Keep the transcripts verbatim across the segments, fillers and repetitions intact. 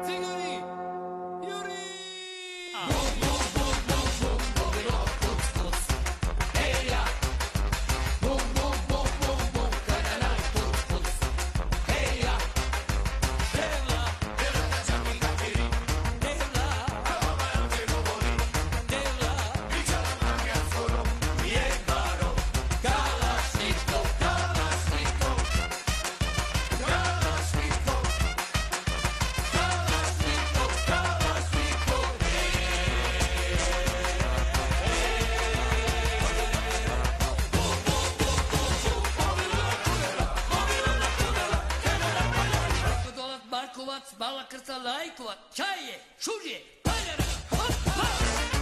Bala krsta lajkova, čaje, šužje, paljara, hop, hop!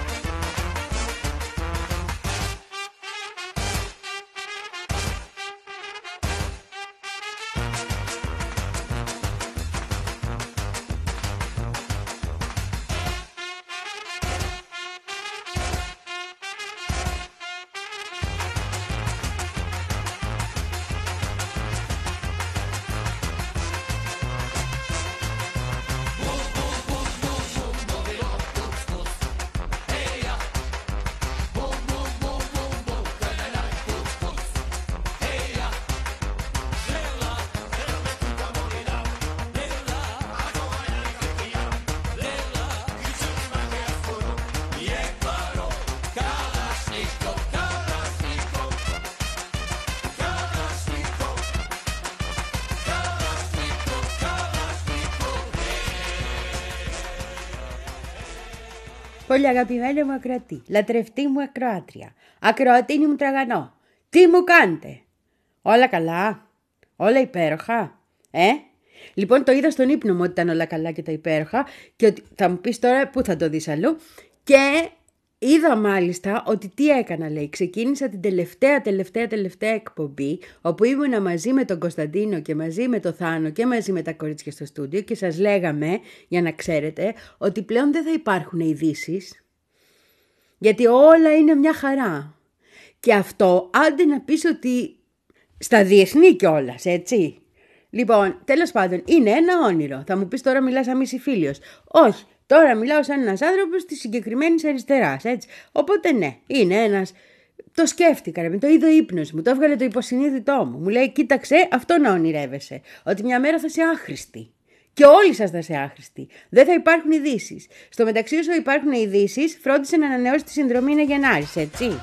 Πολύ αγαπημένη μου ακροατή, λατρευτή μου ακροάτρια, ακροατίνη μου τραγανό, τι μου κάνετε? Όλα καλά, όλα υπέροχα, ε? Λοιπόν, το είδα στον ύπνο μου ότι ήταν όλα καλά και τα υπέροχα και ότι θα μου πεις τώρα πού θα το δεις αλλού και είδα μάλιστα ότι τι έκανα, λέει, ξεκίνησα την τελευταία τελευταία τελευταία εκπομπή όπου ήμουνα μαζί με τον Κωνσταντίνο και μαζί με τον Θάνο και μαζί με τα κορίτσια στο στούντιο και σας λέγαμε, για να ξέρετε, ότι πλέον δεν θα υπάρχουν ειδήσεις γιατί όλα είναι μια χαρά. Και αυτό άντε να πεις ότι στα διεθνή κιόλας, έτσι. Λοιπόν, τέλος πάντων, είναι ένα όνειρο. Θα μου πεις τώρα μιλάς σαν μισηφίλιος. Όχι. Τώρα μιλάω σαν ένας άνθρωπος της συγκεκριμένης αριστεράς, έτσι. Οπότε ναι, είναι ένας... Το σκέφτηκα, ρε, το είδε ο ύπνος μου, το έβγαλε το υποσυνείδητό μου. Μου λέει, κοίταξε, αυτό να ονειρεύεσαι. Ότι μια μέρα θα είσαι άχρηστη. Και όλοι σας θα είσαι άχρηστοι. Δεν θα υπάρχουν ειδήσεις. Στο μεταξύ, όσο υπάρχουν ειδήσεις, φρόντισε να ανανεώσει τη συνδρομή είναι Γενάρης, έτσι.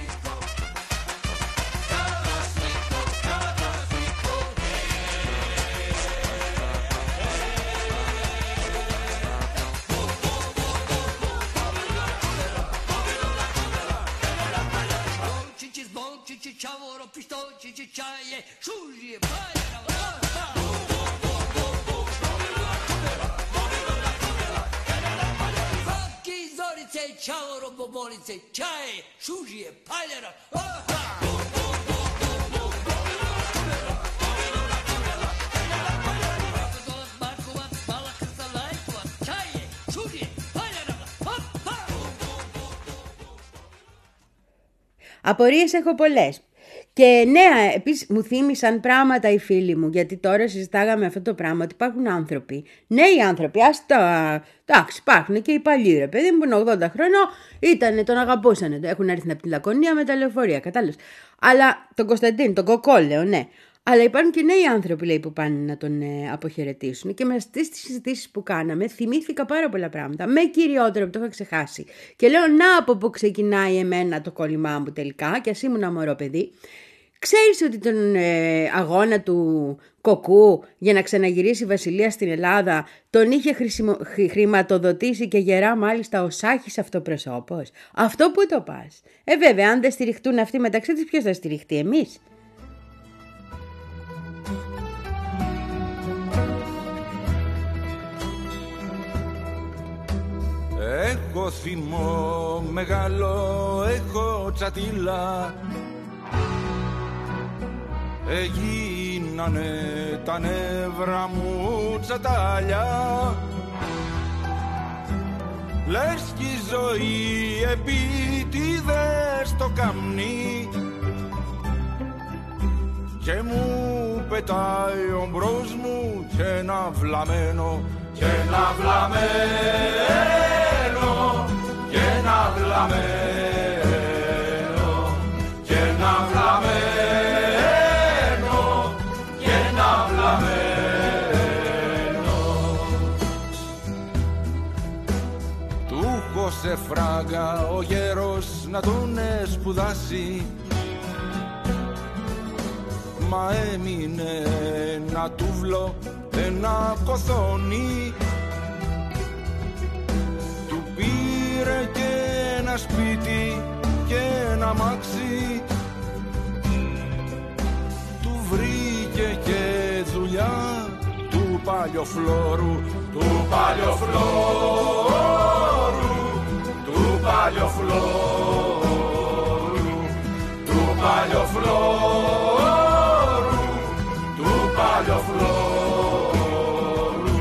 Απορίες έχω πολλές. Και ναι, επίσης μου θύμισαν πράγματα οι φίλοι μου, γιατί τώρα συζητάγαμε αυτό το πράγμα, ότι υπάρχουν άνθρωποι, νέοι άνθρωποι, ας τα... Εντάξει, υπάρχουν και οι παλιοί, ρε παιδί μου, που είναι ογδόντα χρονών, ήτανε, τον αγαπούσανε, έχουν έρθει από τη Λακωνία με τα λεωφορεία, κατάλαβες. Αλλά τον Κωνσταντίνο, τον Κοκόλεο, ναι. Αλλά υπάρχουν και νέοι άνθρωποι, λέει, που πάνε να τον ε, αποχαιρετήσουν. Και με στις συζητήσεις που κάναμε, θυμήθηκα πάρα πολλά πράγματα. Με κυριότερο που το είχα ξεχάσει. Και λέω, να από πού ξεκινάει εμένα το κόλλημά μου τελικά, και ας ήμουν μωρό παιδί. Ξέρεις ότι τον ε, αγώνα του Κοκκού για να ξαναγυρίσει η Βασιλεία στην Ελλάδα τον είχε χρησιμο... χρηματοδοτήσει και γερά μάλιστα ο Σάχης αυτοπροσώπος. Αυτό που το πας. Ε βέβαια, αν δεν στηριχτούν αυτοί μεταξύ τους, ποιος θα στηριχτεί, εμείς? Έχω θυμό μεγάλο, έχω τσατήλα. Έγινανε τα νεύρα μου τσατάλια. Λες κι η ζωή επίτηδες το καμνί και μου πετάει ο μπρος μου και ένα βλαμένο, και ένα βλαμένο, και ένα βλαμένο, και ένα βλαμένο, και ένα βλαμένο. Του έχω σε φράγκα ο γέρος να τον σπουδάσει, μα έμεινε ένα τούβλο, ένα κοθόνι. Του πήρε και ένα σπίτι και ένα μάξι, του βρήκε και δουλειά του παλιοφλόρου, του παλιοφλόρου, του παλιοφλόρου, του παλιοφλόρου, του παλιοφλόρου.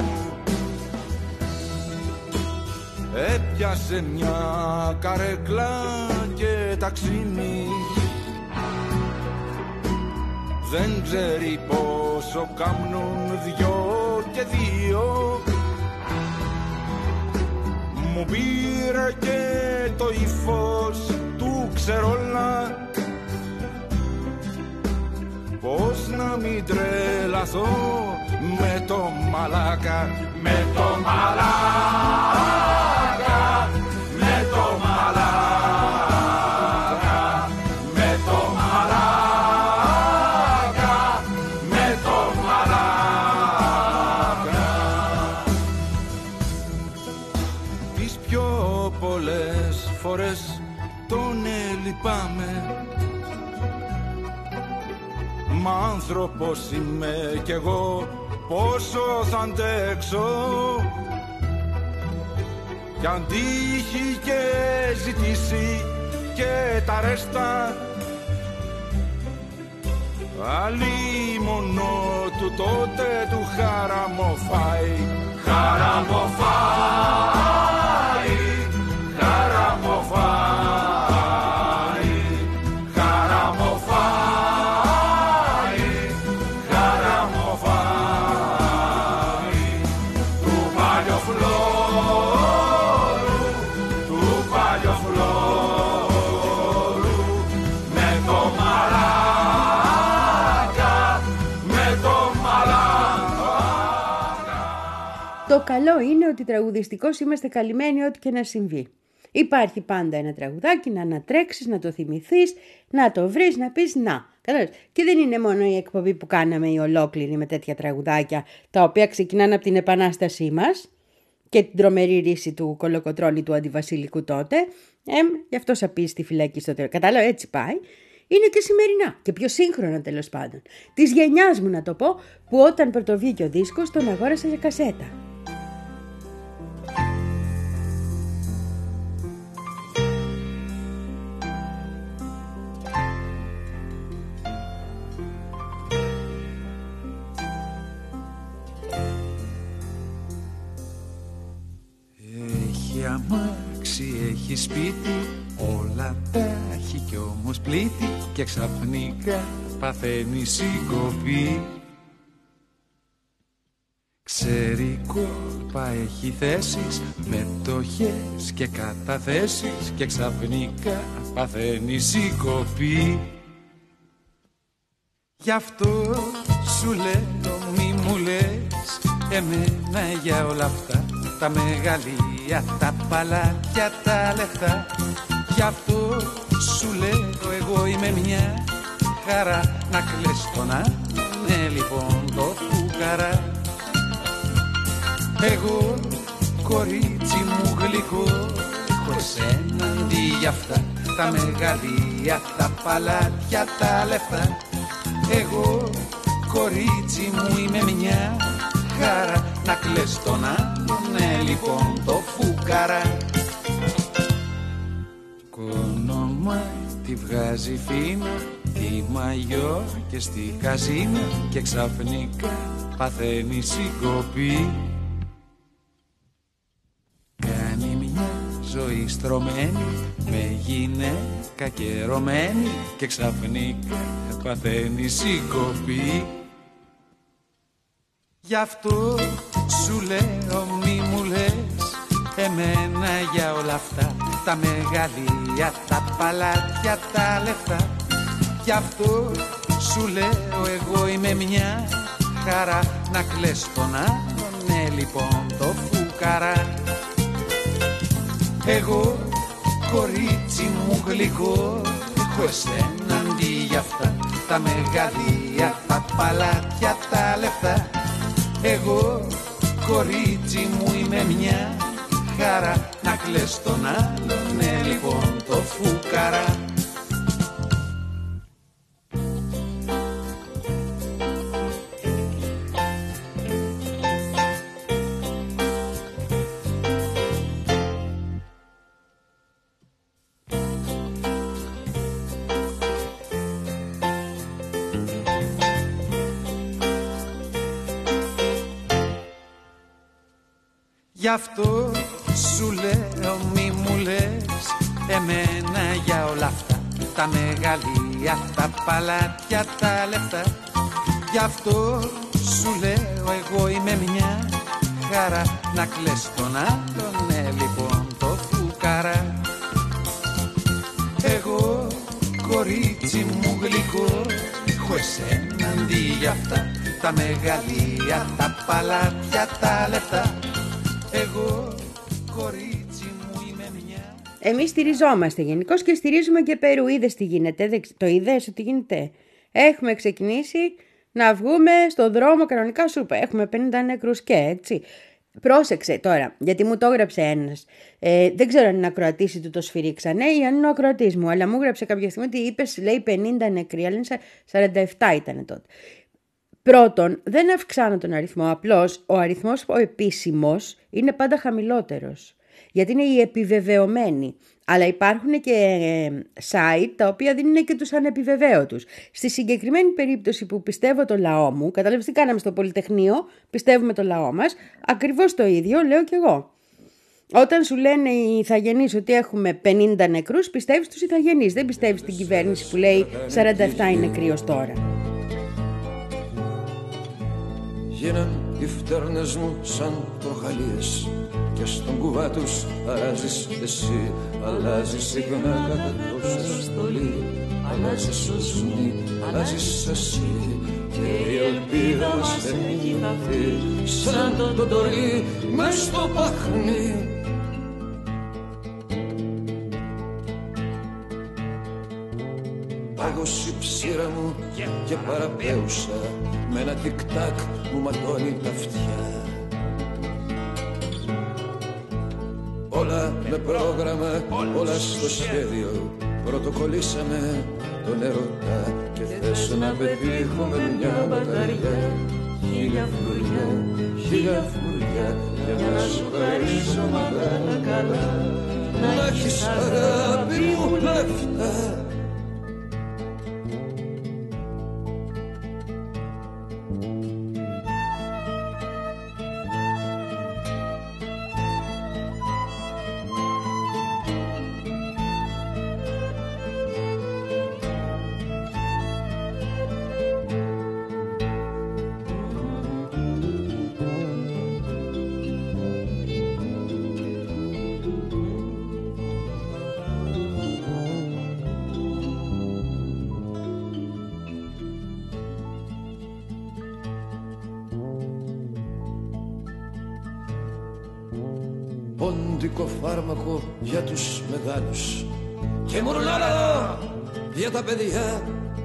Έπιασε μια καρέκλα και ταξίνι, δεν ξέρει πόσο κάμνουν δυο και δύο. Μου πήρε και το ύφος του ξερόλα, πώς να μην τρελαθώ με το μαλάκα, με το μαλάκα, με το μαλάκα, με το μαλάκα, με το μαλάκα. Τις πιο πολλές φορές τον λυπάμαι, μα άνθρωπος είμαι κι εγώ, πόσο θα αντέξω. Κι αν τύχει και ζητήσει και τα ρέστα, αλίμονο του τότε του χαραμοφάει, χαραμοφάει, χαραμοφάει, χαραμοφάει, χαραμοφάει. Του παλιοφλόρου, του παλιοφλόρου, με το μαλάκα, με το μαλάκα. Το καλό είναι ότι τραγουδιστικώς είμαστε καλυμμένοι ό,τι και να συμβεί. Υπάρχει πάντα ένα τραγουδάκι να ανατρέξεις, να το θυμηθείς, να το βρεις, να πεις να. Κατάλαβες. Και δεν είναι μόνο η εκπομπή που κάναμε η ολόκληρη με τέτοια τραγουδάκια, τα οποία ξεκινάνε από την Επανάστασή μας και την τρομερή ρίση του Κολοκοτρώνη του Αντιβασιλικού τότε. Ε, γι' αυτό σαπίζει στη φυλακή στο τέλος. Κατάλαβα, έτσι πάει. Είναι και σημερινά και πιο σύγχρονα τέλος πάντων. Της γενιάς μου να το πω, που όταν πρωτοβγήκε ο δίσκος τον αγόρασα σε κασέτα. Έχει αμάξι, έχει σπίτι, όλα τα έχει κι όμως πλήττει, και ξαφνικά παθαίνει συγκοπή. Ξέρει κόλπα, έχει θέσεις, μετοχές και καταθέσεις, και ξαφνικά παθαίνει συγκοπή. Γι' αυτό σου λέω μη μου λες εμένα για όλα αυτά, τα μεγαλεία, τα παλάτια, τα λεφτά. Γι' αυτό σου λέω εγώ είμαι μια χαρά, να κλαις τον άλλον, ναι λοιπόν το φουκαρά. Εγώ κορίτσι μου γλυκό, έχω εσένα αντί για αυτά, τα μεγαλεία, τα παλάτια, τα λεφτά. Εγώ κορίτσι μου είμαι μια χαρά, να κλαις τον άλλον, ναι λοιπόν το φουκαρά. Κόνομα τη βγάζει φίνα, τη μαγιό και στη καζίνα, και ξαφνικά παθαίνει συγκοπή. Κάνει μια ζωή στρωμένη με γυναίκα και ρωμένη, και ξαφνικά παθαίνει συγκοπή. Γι' αυτό σου λέω μη μου λες εμένα για όλα αυτά, τα μεγαλεία, τα παλάτια, τα λεφτά. Γι' αυτό σου λέω εγώ είμαι μια χαρά, να κλαις τον άλλον, ναι λοιπόν το φουκαρά. Εγώ κορίτσι μου γλυκό, έχω εσένα αντί για αυτά, τα μεγαλεία, τα παλάτια, τα λεφτά. Εγώ κορίτσι μου είμαι μια χαρά, να κλαις τον άλλον, ναι λοιπόν το φουκαρά. Γι' αυτό σου λέω μη μου λες εμένα για όλα αυτά, τα μεγαλεία, τα παλάτια, τα λεφτά. Γι' αυτό σου λέω εγώ είμαι μια χαρά, να κλαις τον άλλον, ναι λοιπόν το φουκαρά. Εγώ κορίτσι μου γλυκό, έχω εσένα αντί για αυτά, τα μεγαλεία, τα παλάτια, τα λεφτά. Εγώ, κορίτσι μου, είμαι μια... Εμείς στηριζόμαστε γενικώς και στηρίζουμε και Περού. Είδες τι γίνεται, το είδες ότι γίνεται. Έχουμε ξεκινήσει να βγούμε στον δρόμο κανονικά, σου είπα. Έχουμε πενήντα νεκρούς και έτσι. Πρόσεξε τώρα, γιατί μου το έγραψε ένας. Ε, δεν ξέρω αν είναι ακροατής ή του το σφυρίξανε ή αν είναι ο ακροατής μου, αλλά μου έγραψε κάποια στιγμή ότι είπες, λέει πενήντα νεκροί, αλλά είναι σαράντα επτά ήταν τότε. Πρώτον, δεν αυξάνω τον αριθμό, απλώς ο αριθμός ο επίσημος είναι πάντα χαμηλότερος, γιατί είναι οι επιβεβαιωμένοι. Αλλά υπάρχουν και site τα οποία δίνουν και τους ανεπιβεβαίωτους. Στη συγκεκριμένη περίπτωση που πιστεύω το λαό μου, κατάλαβες τι κάναμε στο Πολυτεχνείο, πιστεύουμε το λαό μας, ακριβώς το ίδιο λέω κι εγώ. Όταν σου λένε οι ηθαγενείς ότι έχουμε πενήντα νεκρούς, πιστεύεις τους ηθαγενείς, δεν πιστεύεις την κυβέρνηση που λέει σαράντα επτά είναι νεκροί ως τώρα. Γίναν οι φτέρνες μου σαν τροχαλίες και στον κουβά τους αλλάζεις εσύ. Αλλάζεις συχνά κατά τόσο στολή, αλλάζεις ως ζουνί, αλλάζεις εσύ. Και η ελπίδα μας δεν έχει χαθεί σαν το τοντολί μες στο παχνί. Πάγωσε η ψήρα μου και παραπέουσα, με ένα τικ-τακ μου ματώνει τα αυτιά. Όλα με πρόγραμμα, όλα στο σχέδιο, πρωτοκολλήσαμε τον ερωτά και θες να πετύχουμε μια μπαταριά. Χίλια φλουριά, χίλια φλουριά, για να σου χαρίσω μαγάρα καλά, να έχεις αγάπη μου λεφτά. Πόντικο φάρμακο για τους μεγάλους και μουρλάρα για τα παιδιά.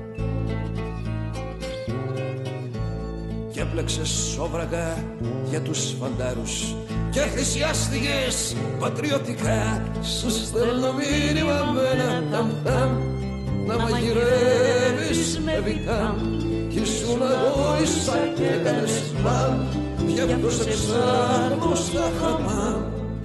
Και έπλεξες σόβρακα για τους φαντάρους και θυσιάστηκες πατριωτικά. Σου στέλνω μήνυμα με ένα ταμ-ταμ να μαγειρεύεις με βιτάμ. Κι ήσουν αγώησα και έκανες μπαμ, γι' αυτό σε ψάχνω στα χαμάμ.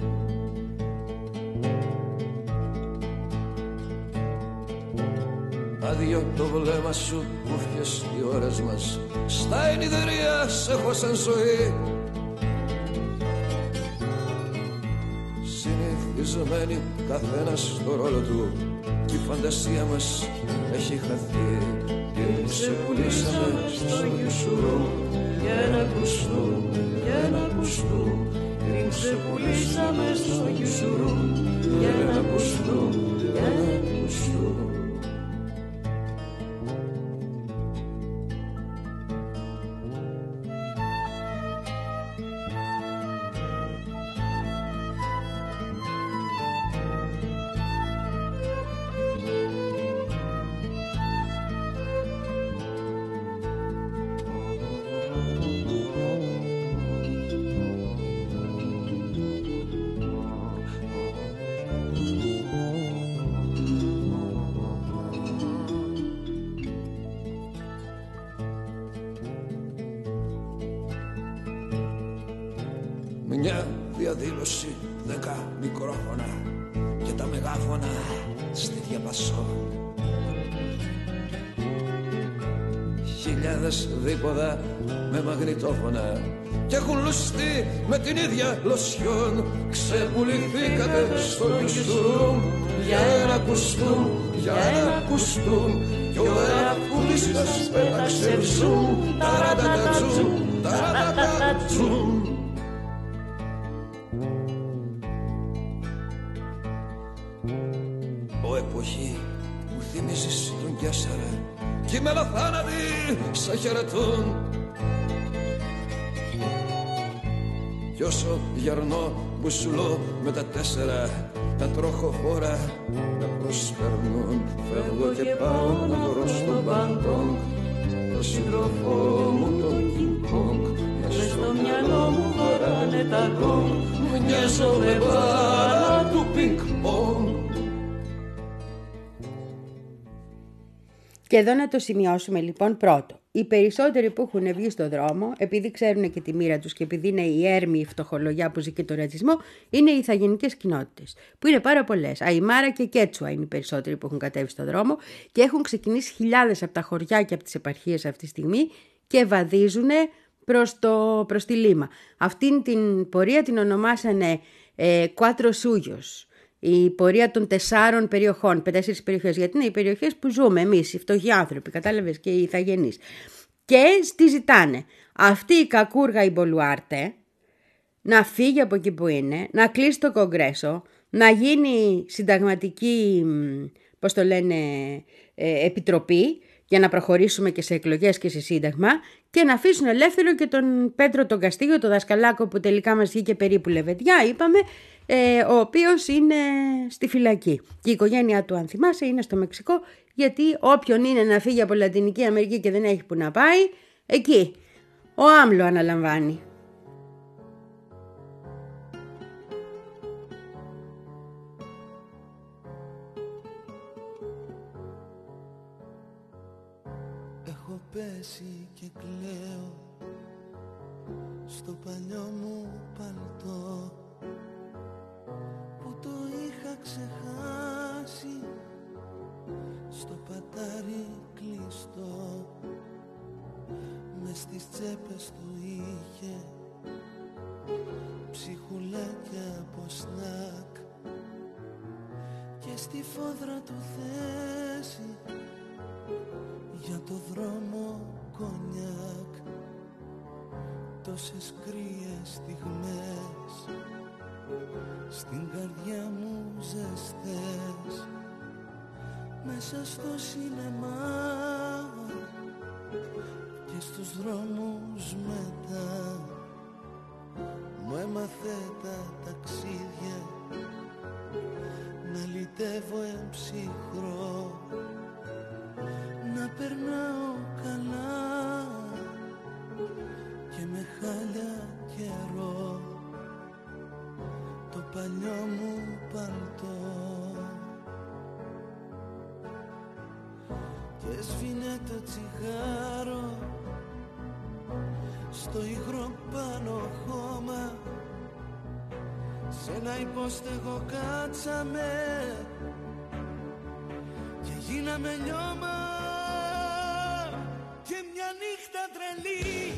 Άδειο το βλέμμα σου που φιες οι ώρες μας, στα ενιδερία σε έχω σαν ζωή. Συνηθισμένοι καθένας στο ρόλο του κι η φαντασία μας έχει χαθεί. Και σε πουλήσαμε στο ουσουρού για να ακουστούν, για να ακουστούν, πριν ξεπουλήσαμε στο γιουσουρού, για να ακουστούν, για να ακουστούν. Μια διαδήλωση, δέκα μικρόφωνα και τα μεγάφωνα στη διαπασό. Χιλιάδες δίποδα με μαγνητόφωνα και έχουν λουστεί με την ίδια λοσιόν. Ξεπουληθήκατε στο γιουσουρούμ για να ακουστούν, για να ακουστούν, κι ο εραφούλης σας πέταξε ψούμ, ταρατατατσούμ, ταρατατατσούμ. Ο εποχή μου θυμίζεις τον Κιάσαρα κι οι μελαθάνατοι σα χαιρετούν. Κι όσο γερνό μπουσουλό με τα τέσσερα τα τροχοφόρα τα προσπερνούν, φεύγω και πάω να βρω στο Μπαντόγκ το σύντροφό μου τον King Kong. Μες στο μυαλό μου χωράνε τα γκόγκ, μοιάζω με μπάλα του πινκ πονγκ. Και εδώ να το σημειώσουμε λοιπόν πρώτο. Οι περισσότεροι που έχουν βγει στον δρόμο, επειδή ξέρουν και τη μοίρα τους και επειδή είναι η έρμη, η φτωχολογιά που ζει και το ρατσισμό, είναι οι ηθαγενικές κοινότητες, που είναι πάρα πολλές. Αϊμάρα και Κέτσουα είναι οι περισσότεροι που έχουν κατέβει στον δρόμο και έχουν ξεκινήσει χιλιάδες από τα χωριά και από τις επαρχίες αυτή τη στιγμή και βαδίζουν προς, το, προς τη Λίμα. Αυτήν την πορεία την ονομάσανε ε, Κουάτρο Σούγιος. Η πορεία των τεσσάρων περιοχών, πεντάσσερις περιοχές, γιατί είναι οι περιοχές που ζούμε εμείς, οι φτωχοί άνθρωποι, κατάλαβες, και οι ηθαγενείς. Και στη ζητάνε αυτή η κακούργα η Μπολουάρτε να φύγει από εκεί που είναι, να κλείσει το Κογκρέσο, να γίνει συνταγματική, πώς το λένε, ε, επιτροπή, για να προχωρήσουμε και σε εκλογές και σε σύνταγμα, και να αφήσουν ελεύθερο και τον Πέτρο τον Καστίγιο, τον δασκαλάκο που τελικά μας βγήκε περίπου λεβεντιά, είπαμε, ε, ο οποίος είναι στη φυλακή. Και η οικογένειά του, αν θυμάσαι, είναι στο Μεξικό, γιατί όποιον είναι να φύγει από Λατινική Αμερική και δεν έχει που να πάει, εκεί ο Άμλο αναλαμβάνει. Έχω πέσει και κλαίω στο παλιό μου παλτό που το είχα ξεχάσει στο πατάρι κλειστό. Μες στις τσέπες του είχε ψυχουλάκια από σνακ και στη φόδρα του θέση για το δρόμο κονιάκ. Τόσες κρύες στιγμές στην καρδιά μου ζεστές, μέσα στο σινεμά και στους δρόμους μετά. Μου έμαθε τα ταξίδια να λυτεύω εμψυχρό, να περνάω καλά και με χάλια καιρό το παλιό μου παλτό. Και σβήνε το τσιγάρο στο υγρό πάνω χώμα, σε ένα υπόστεγο κάτσαμε και γίναμε λιώμα. Και μια νύχτα τρελή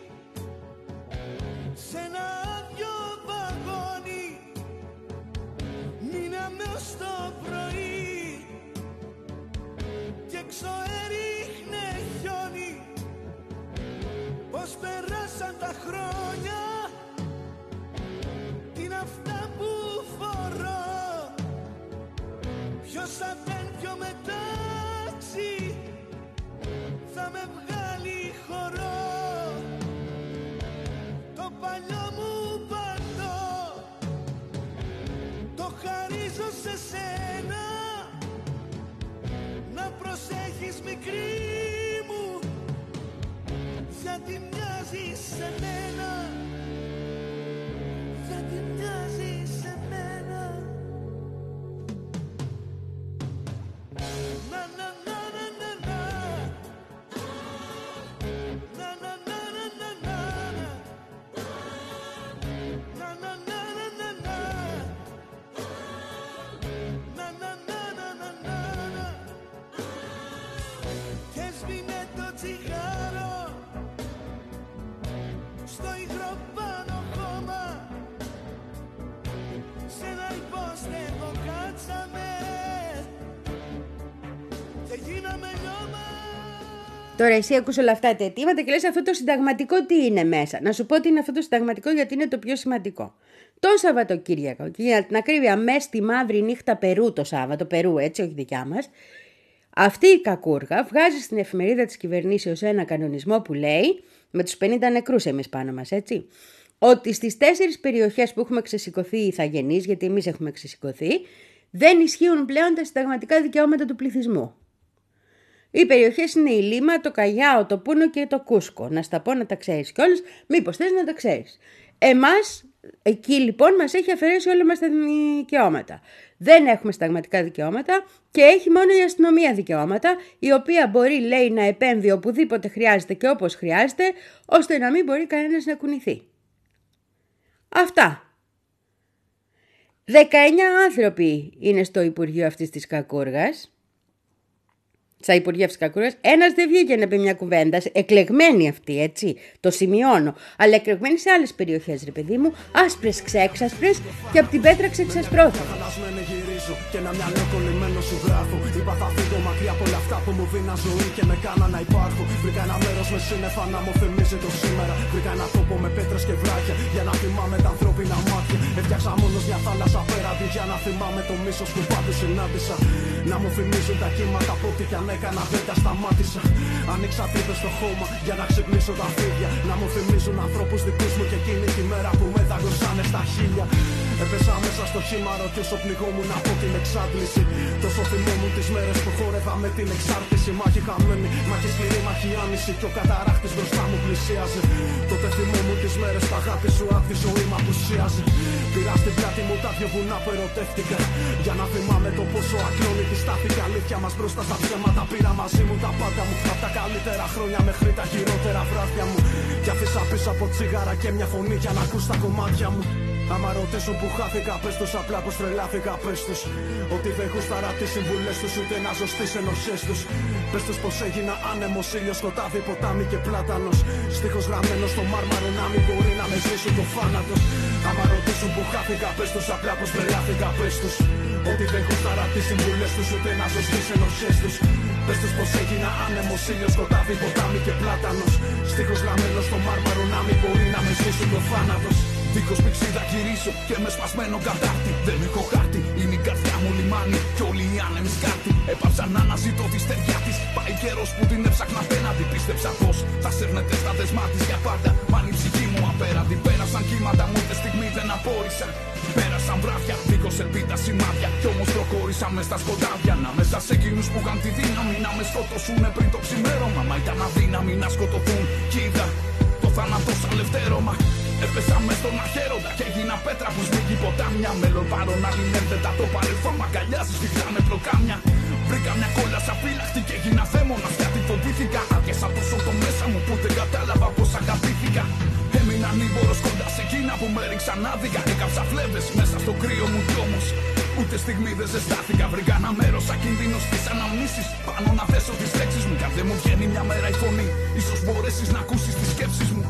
σε ένα άδειο βαγόνι μείναμε ως το πρωί και έξω έριχνε χιόνι. Πώς περάσαμε Τώρα εσύ ακούς όλα αυτά τα αιτήματα και λες αυτό το συνταγματικό τι είναι μέσα. Να σου πω τι είναι αυτό το συνταγματικό γιατί είναι το πιο σημαντικό. Το Σαββατοκύριακο, και για την ακρίβεια μέσα στη μαύρη νύχτα Περού το Σάββατο, Περού έτσι, όχι δικιά μας, αυτή η κακούργα βγάζει στην εφημερίδα της κυβερνήσεως ένα κανονισμό που λέει, με τους πενήντα νεκρούς εμείς πάνω μας, έτσι, ότι στις τέσσερις περιοχές που έχουμε ξεσηκωθεί οι ηθαγενείς, γιατί εμείς έχουμε ξεσηκωθεί, δεν ισχύουν πλέον τα συνταγματικά δικαιώματα του πληθυσμού. Οι περιοχές είναι η Λίμα, το Καγιάο, το Πούνο και το Κούσκο. Να στα πω να τα ξέρεις κιόλας, μήπως θες να τα ξέρεις. Εμάς, εκεί λοιπόν μας έχει αφαιρέσει όλα μας τα δικαιώματα. Δεν έχουμε συνταγματικά δικαιώματα και έχει μόνο η αστυνομία δικαιώματα, η οποία μπορεί, λέει, να επέμβει οπουδήποτε χρειάζεται και όπως χρειάζεται, ώστε να μην μπορεί κανένας να κουνηθεί. Αυτά. δεκαεννιά άνθρωποι είναι στο Υπουργείο αυτής της κακούργας. Στα Υπουργεία της Κακούργας, ένας δεν βγήκε να πει μια κουβέντα, εκλεγμένη αυτή, έτσι, το σημειώνω, αλλά εκλεγμένη σε άλλες περιοχές, ρε παιδί μου, άσπρες ξέξασπρες και από την πέτρα ξεξασπρώθηκαν. Χαλασμένε γυρίζω και ένα μυαλό κολλημένο σου γράφω. Είπα θα φύγω μακριά από όλα αυτά που μου δίνα ζωή και με κάνα να υπάρχω. Βρήκα ένα μέρος με σύννεφα να μου θυμίζει το σήμερα. Βρήκα ένα τόπο με πέτρες και βράχια για να θυμάμαι τα ανθρώπινα μάτια. Έφτιαξα μόνος μια θάλασσα απέραντη για να θυμάμαι το μίσος που πάντως συνάντησα. Να μου θυμίζουν τα κύματα από ό,τι κι αν έκανα δεν τα σταμάτησα. Ανοίξα τρύπες στο χώμα για να ξυπνήσω τα φίδια. Να μου θυμίζουν ανθρώπους δικούς μου και εκείνη τη μέρα που με δαγκωσάνε στα χίλια. Έπεσα μέσα στο χήμαρο και όσο πληγόμουν από την εξάντληση. Τόσο θυμόμουν τις μέρες που χόρευα με την εξάρτηση. Μάχη χαμένη, μάχη σκληρή, μάχη άνηση. Και ο καταράχτης μπροστά μου πλησίαζε. Τότε θυμόμουν τις μέρες που αγάπη σου απ' τη ζωή μ' απουσίαζε. Πήρα στην πλάτη μου τα δυο βουνά που ερωτεύτηκα. Για να θυμάμαι το πόσο ακλόνητη στάθηκα. Αλήθεια μας μπροστά στα ψέματα. Πήρα μαζί μου τα πάντα μου. Απ' τα καλύτερα χρόνια μέχρι τα χειρότερα βράδια μου. Κι αφήσα πίσω από τσιγάρα και μια φωνή για να ακούς τα κομμάτια μου. Άμα ρωτήσουν που χάθηκα, πες τους απλά πως τρελάθηκα, πες τους ότι δεν γούσταρα τις συμβουλές τους ούτε να ζω στις ενοχές τους. Πες τους πως έγινα άνεμος, ήλιος, σκοτάδι, ποτάμι και πλάτανος. Στίχος γραμμένος στο μάρμαρο να μην μπορεί να με ζήσει το θάνατος. Άμα ρωτήσουν που χάθηκα, πες τους απλά πως τρελάθηκα, πες τους ότι δεν γούσταρα τις συμβουλές τους ούτε να ζω στις ενοχές τους. Πες τους πως έγινα άνεμος, ήλιος, σκοτάδι, ποτάμι και πλάτανος. Στίχος γραμμένος στο μάρμαρο να μην μπορεί να με ζήσει το θάνατος. Δίχως πηξίδα γυρίσω και με σπασμένο κατάρτι. Δεν έχω χάρτη, είναι η καρδιά μου λιμάνι κι όλοι οι άνεμοι σκάρτη. Έπαψα να αναζητώ τη στεριά της. Πάει καιρός που την έψαχνα απέναντι. Πίστεψα πως θα σέρνεται στα δεσμά της για πάντα. Μα η ψυχή μου απέραντη. Πέρασαν κύματα μου, τη στιγμή δεν απόρρισα. Πέρασαν βράδια, δίχως ελπίδα σημάδια. Κι όμως προχώρησα μες στα σκοτάδια. Να μέσα σε εκείνους που είχαν τη δύναμη να με σκοτώσουνε πριν το ξημέρωμα. Μα ήταν αδύναμοι να σκοτωθούν. Κι είδα το θάνατο σαν λευτέρωμα. Έπεσα μες στον αχαίροντα και έγινα πέτρα που σμίγει ποτάμια. Μέλλον παρόν αλληλένδετα το παρελθόν μ' αγκαλιάζει σφιχτά με πλοκάμια. Βρήκα μια κόλλα σαν φύλαχτη και έγινα δαίμονας γιατί φοβήθηκα. Άρχισα τόσο το μέσα μου που δεν κατάλαβα πως αγαπήθηκα. Έμεινα νύμπορος κοντά σε εκείνα που με ρίξαν άδικα. Έκαψα φλέβες μέσα στο κρύο μου κι όμως ούτε στιγμή δεν ζεστάθηκα. Βρήκα ένα μέρος σαν κίνδυνο στις αναμνήσεις. Πάνω να θέσω τις λέξεις μου. Κι αν δεν μου βγαίνει μια μέρα η φωνή, ίσως μπορέσεις να ακούσεις τις σκέψεις μου.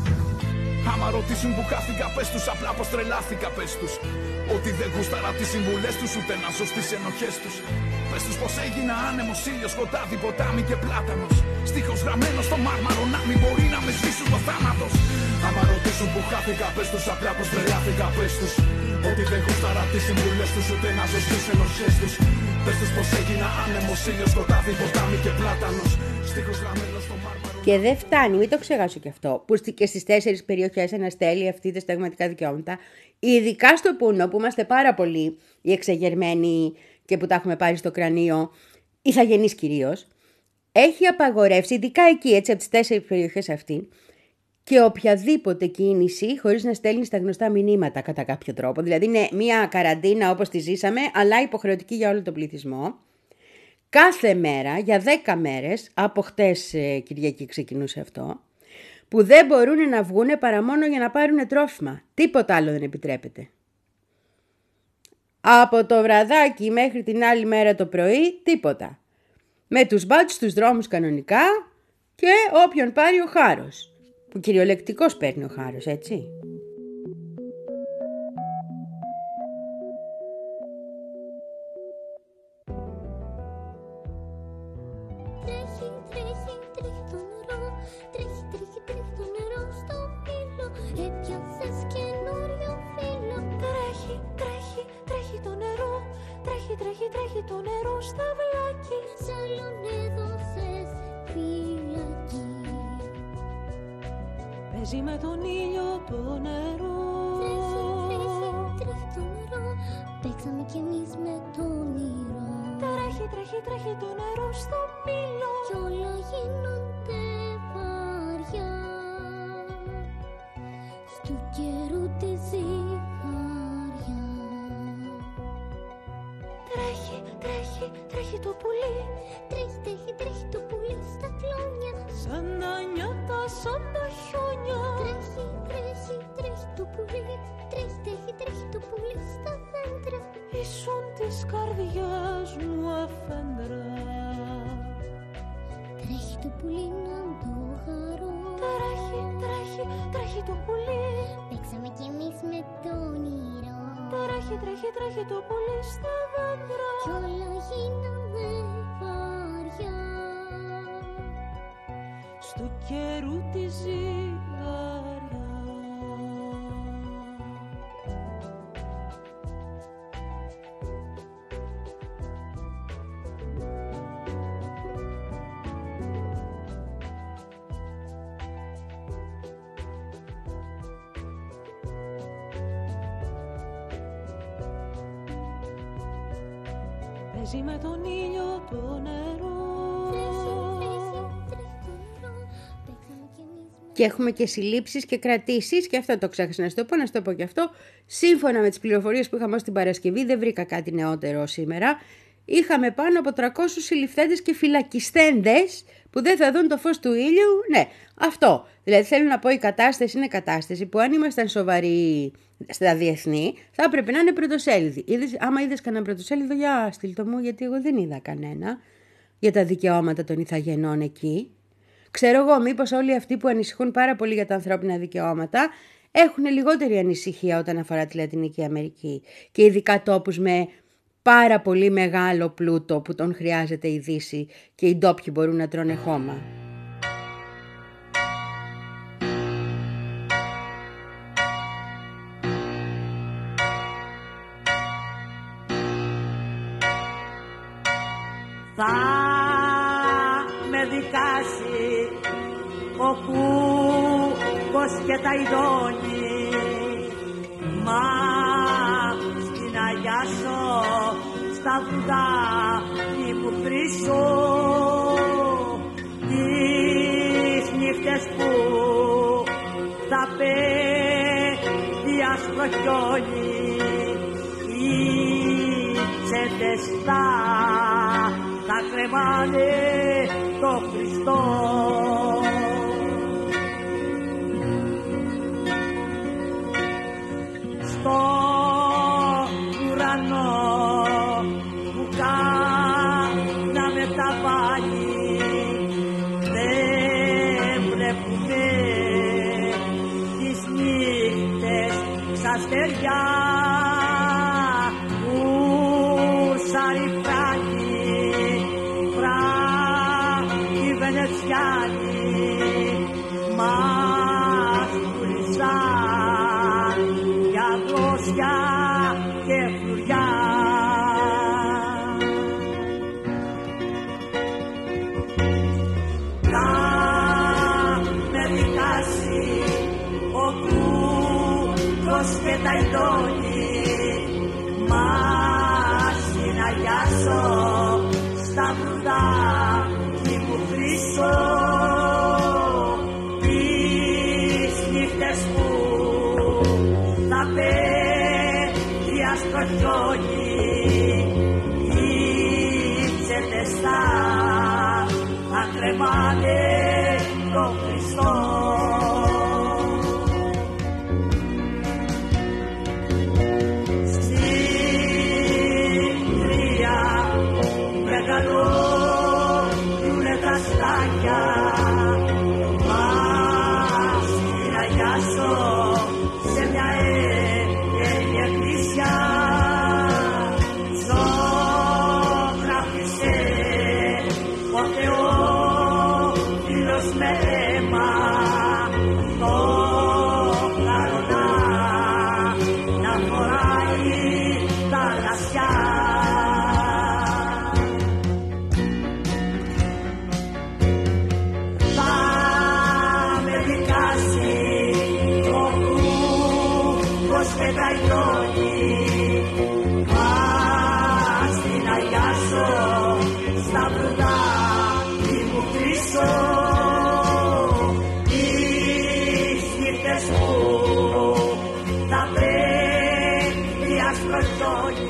Άμα ρωτήσουν που χάθηκα, πες τους απλά πως τρελάθηκα, πες τους ότι δεν γούσταρα τις συμβουλές τους ούτε να ζω στις ενοχές τους. Πες τους πως έγινα άνεμος, ήλιος, σκοτάδι, ποτάμι και πλάτανος. Στίχος γραμμένος στο μάρμαρο να μην μπορεί να με σβήσουν το θάνατος. Άμα ρωτήσουν που χάθηκα, πες τους απλά πως τρελάθηκα, πες τους ότι δεν γούσταρα τις συμβουλές τους ούτε να ζω στις ενοχές τους. Πες τους πως έγινα άνεμος, ήλιος, σκοτάδι, ποτάμι και πλάτανος. Στίχος γραμμένος στο μάρμαρο. Και δεν φτάνει, μην το ξεχάσω κι αυτό, που και στις τέσσερις περιοχές αναστέλει αυτή τα συνταγματικά δικαιώματα, ειδικά στο Πούνο, που είμαστε πάρα πολύ οι εξεγερμένοι και που τα έχουμε πάρει στο κρανίο, ηθαγενείς κυρίως, έχει απαγορεύσει, ειδικά εκεί, έτσι, από τις τέσσερις περιοχές αυτή, και οποιαδήποτε κίνηση χωρίς να στέλνει στα γνωστά μηνύματα κατά κάποιο τρόπο. Δηλαδή είναι μια καραντίνα όπως τη ζήσαμε, αλλά υποχρεωτική για όλο τον πληθυσμό. Κάθε μέρα, για δέκα μέρες, από χτες Κυριακή ξεκινούσε αυτό, που δεν μπορούν να βγουν παρά μόνο για να πάρουν τρόφιμα. Τίποτα άλλο δεν επιτρέπεται. Από το βραδάκι μέχρι την άλλη μέρα το πρωί, τίποτα. Με τους μπάτσους στους δρόμους κανονικά και όποιον πάρει ο χάρος. Που κυριολεκτικός παίρνει ο χάρος, έτσι. Τρέχει, τρέχει, τρέχει το Παίζει με τον ήλιο το νερό. Τρέχει, τρέχει, τρέχει το νερό. Παίξαμε κι εμείς με τον όνειρο. Τρέχει, τρέχει, τρέχει το νερό στο μήλο. Κι όλα γίνονται βαριά. Στου καιρού τη ζυγαριά. Τρέχει, τρέχει, τρέχει το πουλί. Τρέχει, τρέχει, τρέχει το πουλί στα κλόνια. Σαν τα νιάτα, σαν τα χιόνια. Τρέχει, τρέχει, τρέχει το πουλί. Τρέχει, τρέχει, τρέχει το πουλί στα δέντρα. Ήσουν της καρδιάς μου αφέντρα. Τρέχει το πουλί να το χαρώ. Τρέχει, τρέχει, τρέχει το πουλί. Παίξαμε κι εμείς με το όνειρο. Τρέχει, τρέχει, τρέχει το πουλί στα δέντρα. Κι όλα γίνανε βαριά. Στου καιρού τη ζυγαριά. Παίζει με τον ήλιο το νερό. Και έχουμε και συλλήψεις και κρατήσεις, και αυτό το ξέχασα να σου το πω, να σου το πω και αυτό. Σύμφωνα με τις πληροφορίες που είχαμε ως την Παρασκευή, δεν βρήκα κάτι νεότερο σήμερα. Είχαμε πάνω από τριακόσιους συλληφθέντες και φυλακιστέντες που δεν θα δουν το φως του ήλιου. Ναι, αυτό. Δηλαδή θέλω να πω, η κατάσταση είναι κατάσταση που αν ήμασταν σοβαροί στα διεθνή θα έπρεπε να είναι πρωτοσέλιδη. Είδες, άμα είδες κανένα πρωτοσέλιδο, για στείλ το μου, γιατί εγώ δεν είδα κανένα για τα δικαιώματα των ηθαγενών εκεί. Ξέρω εγώ, μήπως όλοι αυτοί που ανησυχούν πάρα πολύ για τα ανθρώπινα δικαιώματα έχουν λιγότερη ανησυχία όταν αφορά τη Λατινική Αμερική και ειδικά τόπους με πάρα πολύ μεγάλο πλούτο που τον χρειάζεται η Δύση και οι ντόπιοι μπορούν να τρώνε χώμα. Θα με δικάσει ο Κούκος και τα ειδώνει, μα στην αγιάσω στα βουδά μη μου χρήσω τις νύχτες που θα πέφτει άσπρο χιόνι, οι τσέτες θα κρεμάνε το Χριστό. Στο ουρανό που κάναμε τα πάλι δεν βλέπουμε τις νύχτες σαν στεριά ουρσαρι μας πουλήσαν για γλώσια και φλουριά. Θα με δικάσει ο Κούκος και τα ειδώνει, μας συναγιάσω στα βουδά μη μου χρήσω τις νύχτες που θα πέφτει άσπρο χιόνι, οι τσέτες θα κρεμάνε το Χριστό. Σε μια έγκαιρη εκκλησιά ζωγράφισε ο Θεόφιλος με αίμα το καρονά να φοράει τα λασιά. Θα με δικάσει φως και τα λιώνει. Ας την αγιάσω στα βρούτα τι μου κρίσω, τις νύχτες μου τα πρέπει ασπροτώνει.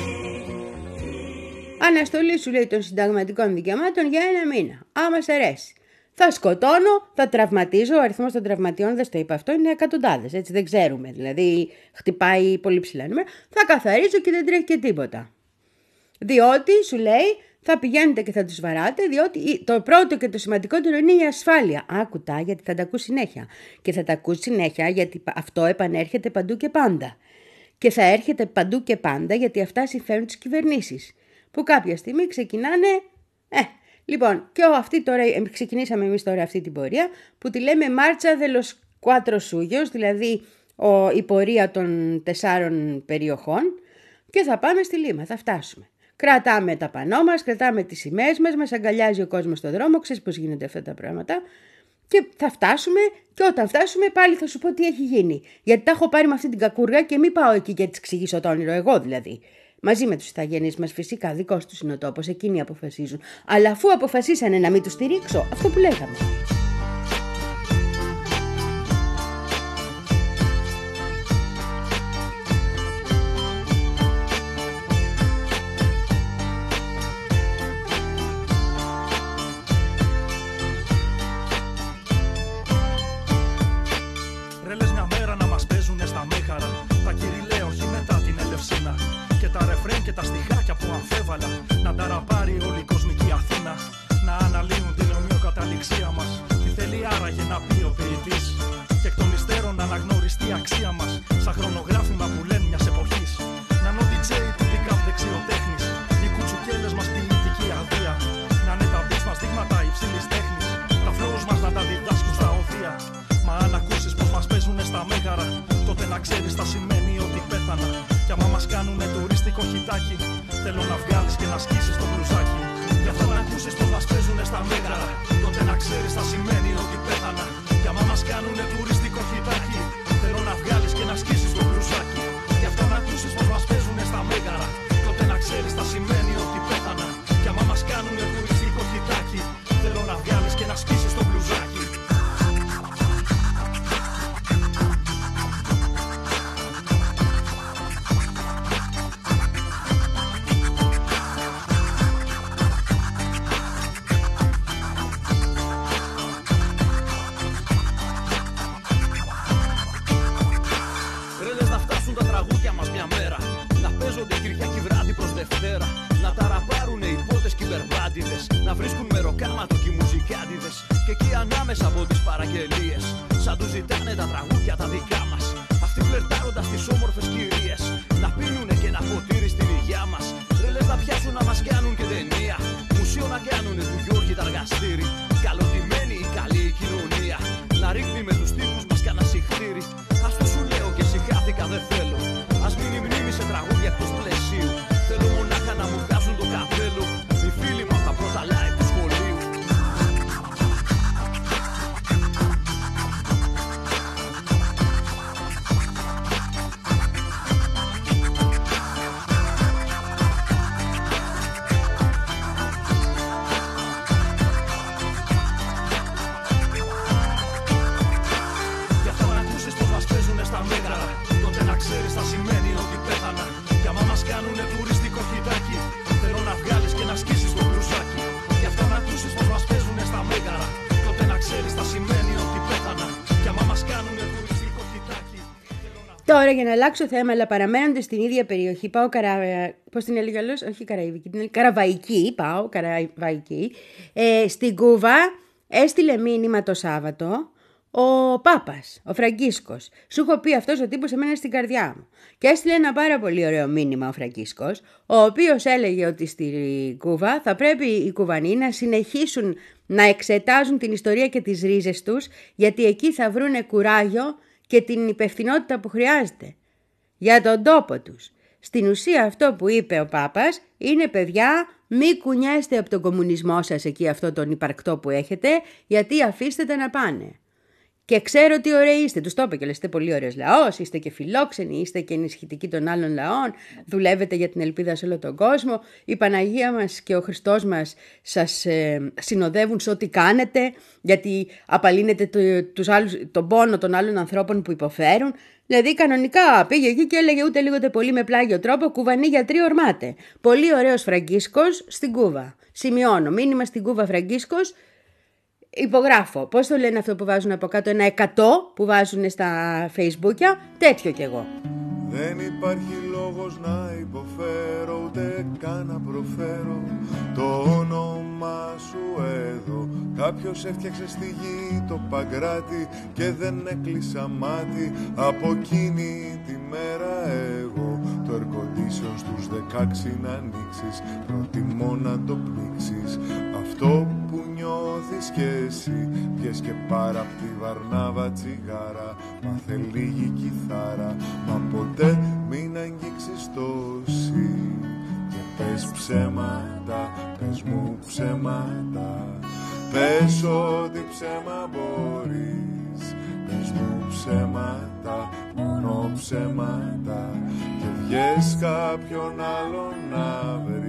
Αναστολή σου λέει των συνταγματικών δικαιωμάτων για ένα μήνα. Άμα σ' αρέσει. Θα σκοτώνω, θα τραυματίζω. Ο αριθμός των τραυματιών, δεν στο είπα αυτό, είναι εκατοντάδες. Έτσι δεν ξέρουμε. Δηλαδή χτυπάει πολύ ψηλά νούμερα. Θα καθαρίζω και δεν τρέχει και τίποτα. Διότι σου λέει θα πηγαίνετε και θα τους βαράτε, διότι το πρώτο και το σημαντικότερο είναι η ασφάλεια. Άκουτα, γιατί θα τα ακούς συνέχεια. Και θα τα ακούς συνέχεια γιατί αυτό επανέρχεται παντού και πάντα. Και θα έρχεται παντού και πάντα γιατί αυτά συμφέρουν τις κυβερνήσεις. Που κάποια στιγμή ξεκινάνε. Ε, λοιπόν, και αυτή τώρα, ξεκινήσαμε εμείς τώρα αυτή την πορεία που τη λέμε Μάρτσα de los Cuatro Suyos, δηλαδή ο, η πορεία των τεσσάρων περιοχών, και θα πάμε στη Λίμα, θα φτάσουμε. Κρατάμε τα πανό μας, κρατάμε τις σημαίες μας, μας αγκαλιάζει ο κόσμος στον δρόμο, ξέρεις πώς γίνονται αυτά τα πράγματα. Και θα φτάσουμε και όταν φτάσουμε πάλι θα σου πω τι έχει γίνει. Γιατί τα έχω πάρει με αυτή την κακούργα και μην πάω εκεί και τις εξηγήσω το όνειρο εγώ δηλαδή. Μαζί με τους ηθαγενείς μας φυσικά, δικός τους είναι ο τόπος, εκείνοι αποφασίζουν. Αλλά αφού αποφασίσανε να μην τους στηρίξω, αυτό που λέγαμε. Ρέλες μια μέρα να μας παίζουνε στα μέγαρα, τα κυριλαία όχι μετά την Ελευσίνα. Και τα ρεφρέν και τα στιχάκια που αμφέβαλα να τα ραπάρει όλη η κοσμική Αθήνα. Να αναλύουν την ομοιοκαταληξία μας. Τι θέλει άραγε να πει ο ποιητής. Και εκ των υστέρων να αναγνωριστεί η αξία μας. Σαν χρονογράφημα που λένε μιας εποχής. Να είναι ο ντι τζέι του pick-up δεξιοτέχνης. Οι κουτσουκέλες μας ποιητική αδεία. Να είναι τα beats μας δείγματα υψηλής τέχνης. Τα flows μας να τα διδάσκουν στα οδεία. Μα αν ακούσεις πως μας παίζουνε στα μέγαρα, τότε να ξέρεις τα σημαίνει ότι πέθανα. Κι άμα μας κάνουνε τουρίστικο χιτάκι, θέλω να βγάλεις και να σκίσεις το μπλουζάκι. Γι' αυτό να ακούσεις πως μας παίζουνε στα μέγαρα, τότε να ξέρεις τα σημαίνει ότι πέθανα. Κι άμα μας κάνουνε τουρίστικο χιτάκι, θέλω να βγάλεις και να σκίσεις το μπλουζάκι. Γι' αυτό να ακούσεις πως μας παίζουνε στα μέγαρα, τότε να ξέρεις τα σημαίνει ότι πέθανα. Κι άμα μας κάνουνε τουριστικό χιτάκι, θέλω να βγάλεις και να σκίσεις το μπλουζάκι. Να βρίσκουν μεροκάματο και οι μουζικάντιδες. Και εκεί ανάμεσα από τις παραγγελίες, σαν τους ζητάνε τα τραγούδια τα δικά μας. Αυτοί φλερτάροντας τις όμορφες κυρίες, να πίνουνε και ένα ποτήρι στην υγειά μας. Τρελές να πιάσουν να μας κάνουν και ταινία. Μουσείο να κάνουνε του Γιώργη τα εργαστήρι. Καλωτημένη η καλή η κοινωνία, να ρίχνει με τους τύπους μας κανένα συχτήρι. Ας το σου λέω και συχάθηκα δεν θέλω. Ας μην η μνήμη σε τραγούδια εκτός πλαισίου. Θέλω μονάχα να μου βγάζουν το καπέλο. Οι φίλοι μου από τα πρώτα live του σχολείου. Γι' αυτό να ακούσεις πως μας παίζουνε στα μέγαρα, τότε να ξέρεις θα σημαίνει ότι πέθανα. Κι άμα μας κάνουνε τουριστικό χιτάκι, θέλω να βγάλεις και να σκίσεις το μπλουζάκι. Γι' αυτό να ακούσεις πως μας παίζουνε στα μέγαρα, τότε να ξέρεις θα σημαίνει ότι πέθανα. Κι άμα μας κάνουνε τουριστικό χιτάκι. Τώρα για να αλλάξω θέμα, αλλά παραμένοντας στην ίδια περιοχή, πάω καρα... πώς την έλεγε αλλιώς, όχι Καραϊβική, την έλεγε Καραβαϊκή, πάω Καραβαϊκή. Ε, στην Κούβα έστειλε μήνυμα το Σάββατο ο Πάπας, ο Φραγκίσκος. Σου έχω πει αυτός ο τύπος εμένα στην καρδιά μου. Και έστειλε ένα πάρα πολύ ωραίο μήνυμα ο Φραγκίσκος, ο οποίος έλεγε ότι στη Κούβα θα πρέπει οι Κουβανοί να συνεχίσουν να εξετάζουν την ιστορία και τις ρίζες τους, γιατί εκεί θα βρούνε κουράγιο και την υπευθυνότητα που χρειάζεται για τον τόπο τους. Στην ουσία αυτό που είπε ο Πάπας είναι, παιδιά, μη κουνιέστε από τον κομμουνισμό σας εκεί, αυτό τον υπαρκτό που έχετε, γιατί αφήστε τα να πάνε. Και ξέρω ότι ωραίοι είστε. Τους το είπα και είστε πολύ ωραίος λαός, είστε και φιλόξενοι, είστε και ενισχυτικοί των άλλων λαών, δουλεύετε για την ελπίδα σε όλο τον κόσμο. Η Παναγία μας και ο Χριστός μας σας ε, συνοδεύουν σε ό,τι κάνετε, γιατί απαλύνετε το, τους άλλους, τον πόνο των άλλων ανθρώπων που υποφέρουν. Δηλαδή κανονικά πήγε εκεί και έλεγε ούτε λίγο ούτε πολύ με πλάγιο τρόπο κουβανί γιατροί ορμάτε. Πολύ ωραίος Φραγκίσκος στην Κούβα. Σημειώνω, μήνυμα στην Κούβα Φραγκίσκος. Υπογράφω. Πώς το λένε αυτό που βάζουν από κάτω, ένα εκατό που βάζουν στα Facebookια, τέτοιο κι εγώ. Δεν υπάρχει λόγος να υποφέρω, ούτε καν να προφέρω το όνομα σου εδώ. Κάποιος έφτιαξε στη γη το παγκράτη και δεν έκλεισα μάτι από εκείνη τη μέρα εγώ. Το air condition στους δεκάξι να ανοίξεις, προτιμώ να το πνίξεις. Αυτό που νιώθεις κι εσύ, πιες και πάρα απ' τη Βαρνάβα τσιγάρα, μάθε λίγη κιθάρα, μα ποτέ μην αγγίξεις το σι. Και πες ψέματα, πες μου ψέματα, πες ό,τι ψέμα μπορείς. Πες μου ψέματα, μόνο ψέματα, και βγες κάποιον άλλον να βρεις.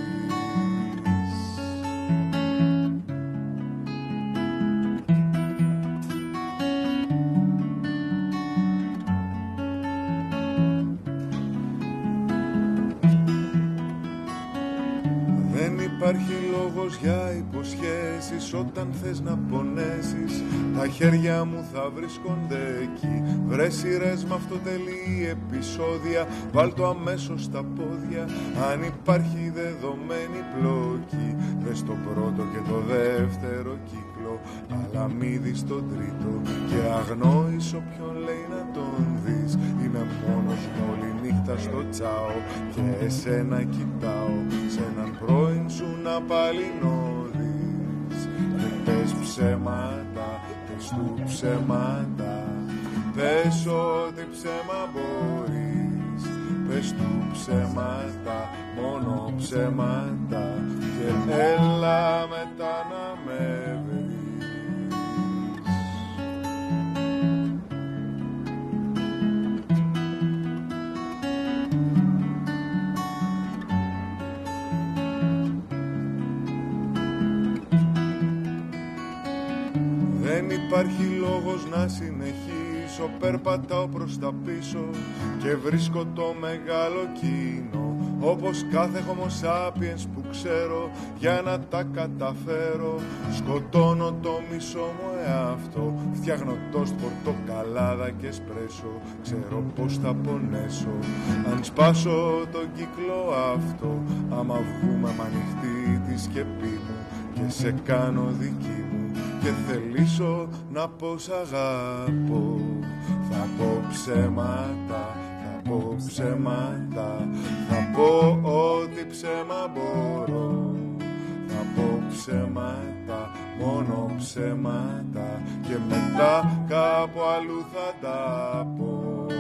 Υπάρχει λόγος για υποσχέσεις όταν θες να πονέσεις. Τα χέρια μου θα βρίσκονται εκεί. Βρες σειρές με αυτοτελή επεισόδια, βάλ το αμέσως στα πόδια. Αν υπάρχει δεδομένη πλοκή, δες το πρώτο και το δεύτερο κύκλο, αλλά μη δεις τον τρίτο και αγνόης όποιον λέει να τον δεις. Είμαι μόνος μου όλη νύχτα στο τσάο και εσένα κοιτάω, σε έναν πρώην σου να πάλι νωρίς. Και πες ψέματα, πες του ψέματα, πες ό,τι ψέμα μπορείς. Πες του ψέματα, μόνο ψέματα, και έλα μετά να με βρεις. Δεν υπάρχει λόγος να συνεχίσω, περπατάω προς τα πίσω και βρίσκω το μεγάλο κοινό, όπως κάθε homo sapiens που ξέρω, για να τα καταφέρω. Σκοτώνω το μισό μου εαυτό, φτιάχνω τόστ, πορτοκαλάδα και σπρέσο. Ξέρω πως θα πονέσω αν σπάσω τον κύκλο αυτό. Άμα βγούμε μ' ανοιχτή τη σκεπή μου και σε κάνω δική μου και θελήσω να πω σ' αγαπώ, θα πω ψέματα, θα πω ψέματα, θα πω ό,τι ψέμα μπορώ. Θα πω ψέματα, μόνο ψέματα, και μετά κάπου αλλού θα τα πω.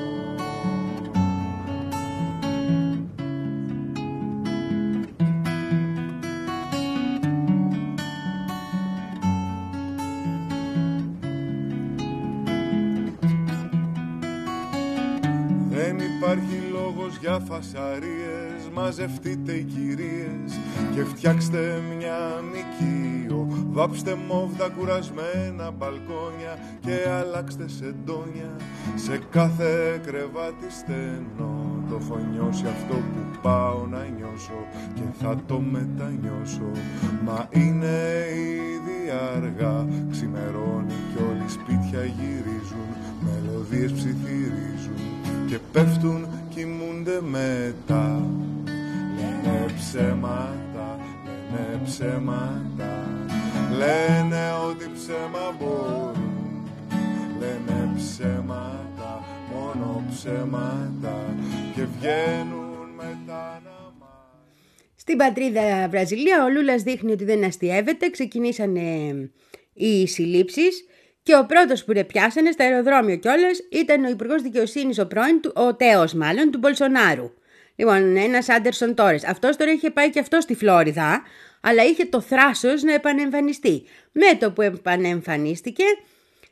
Δεν υπάρχει λόγος για φασαρίες, μαζευτείτε οι κυρίες και φτιάξτε μια νοικείο. Βάψτε μόβδα κουρασμένα μπαλκόνια και αλλάξτε σεντόνια σε κάθε κρεβάτι στενό. Το έχω νιώσει αυτό που πάω να νιώσω και θα το μετανιώσω. Μα είναι ήδη αργά, ξημερώνει κι όλοι σπίτια γυρίζουν, μελωδίες ψιθυρίζουν και πέφτουν, κοιμούνται μετά. Λένε ψέματα, λένε ψέματα, λένε ότι ψέμα μπορούν. Λένε ψέματα, μόνο ψέματα, και βγαίνουν μετά να μάθουν. Στην πατρίδα Βραζιλία ο Λούλας δείχνει ότι δεν αστιεύεται. Ξεκινήσανε οι συλλήψεις και ο πρώτος που ρεπιάσανε στο αεροδρόμιο κιόλας ήταν ο Υπουργός Δικαιοσύνης, ο πρώην του, ο τέος μάλλον, του Μπολσονάρου. Λοιπόν, ένας Άντερσον Τόρες. Αυτός τώρα είχε πάει και αυτό στη Φλόριδα, αλλά είχε το θράσος να επανεμφανιστεί. Με το που επανεμφανίστηκε,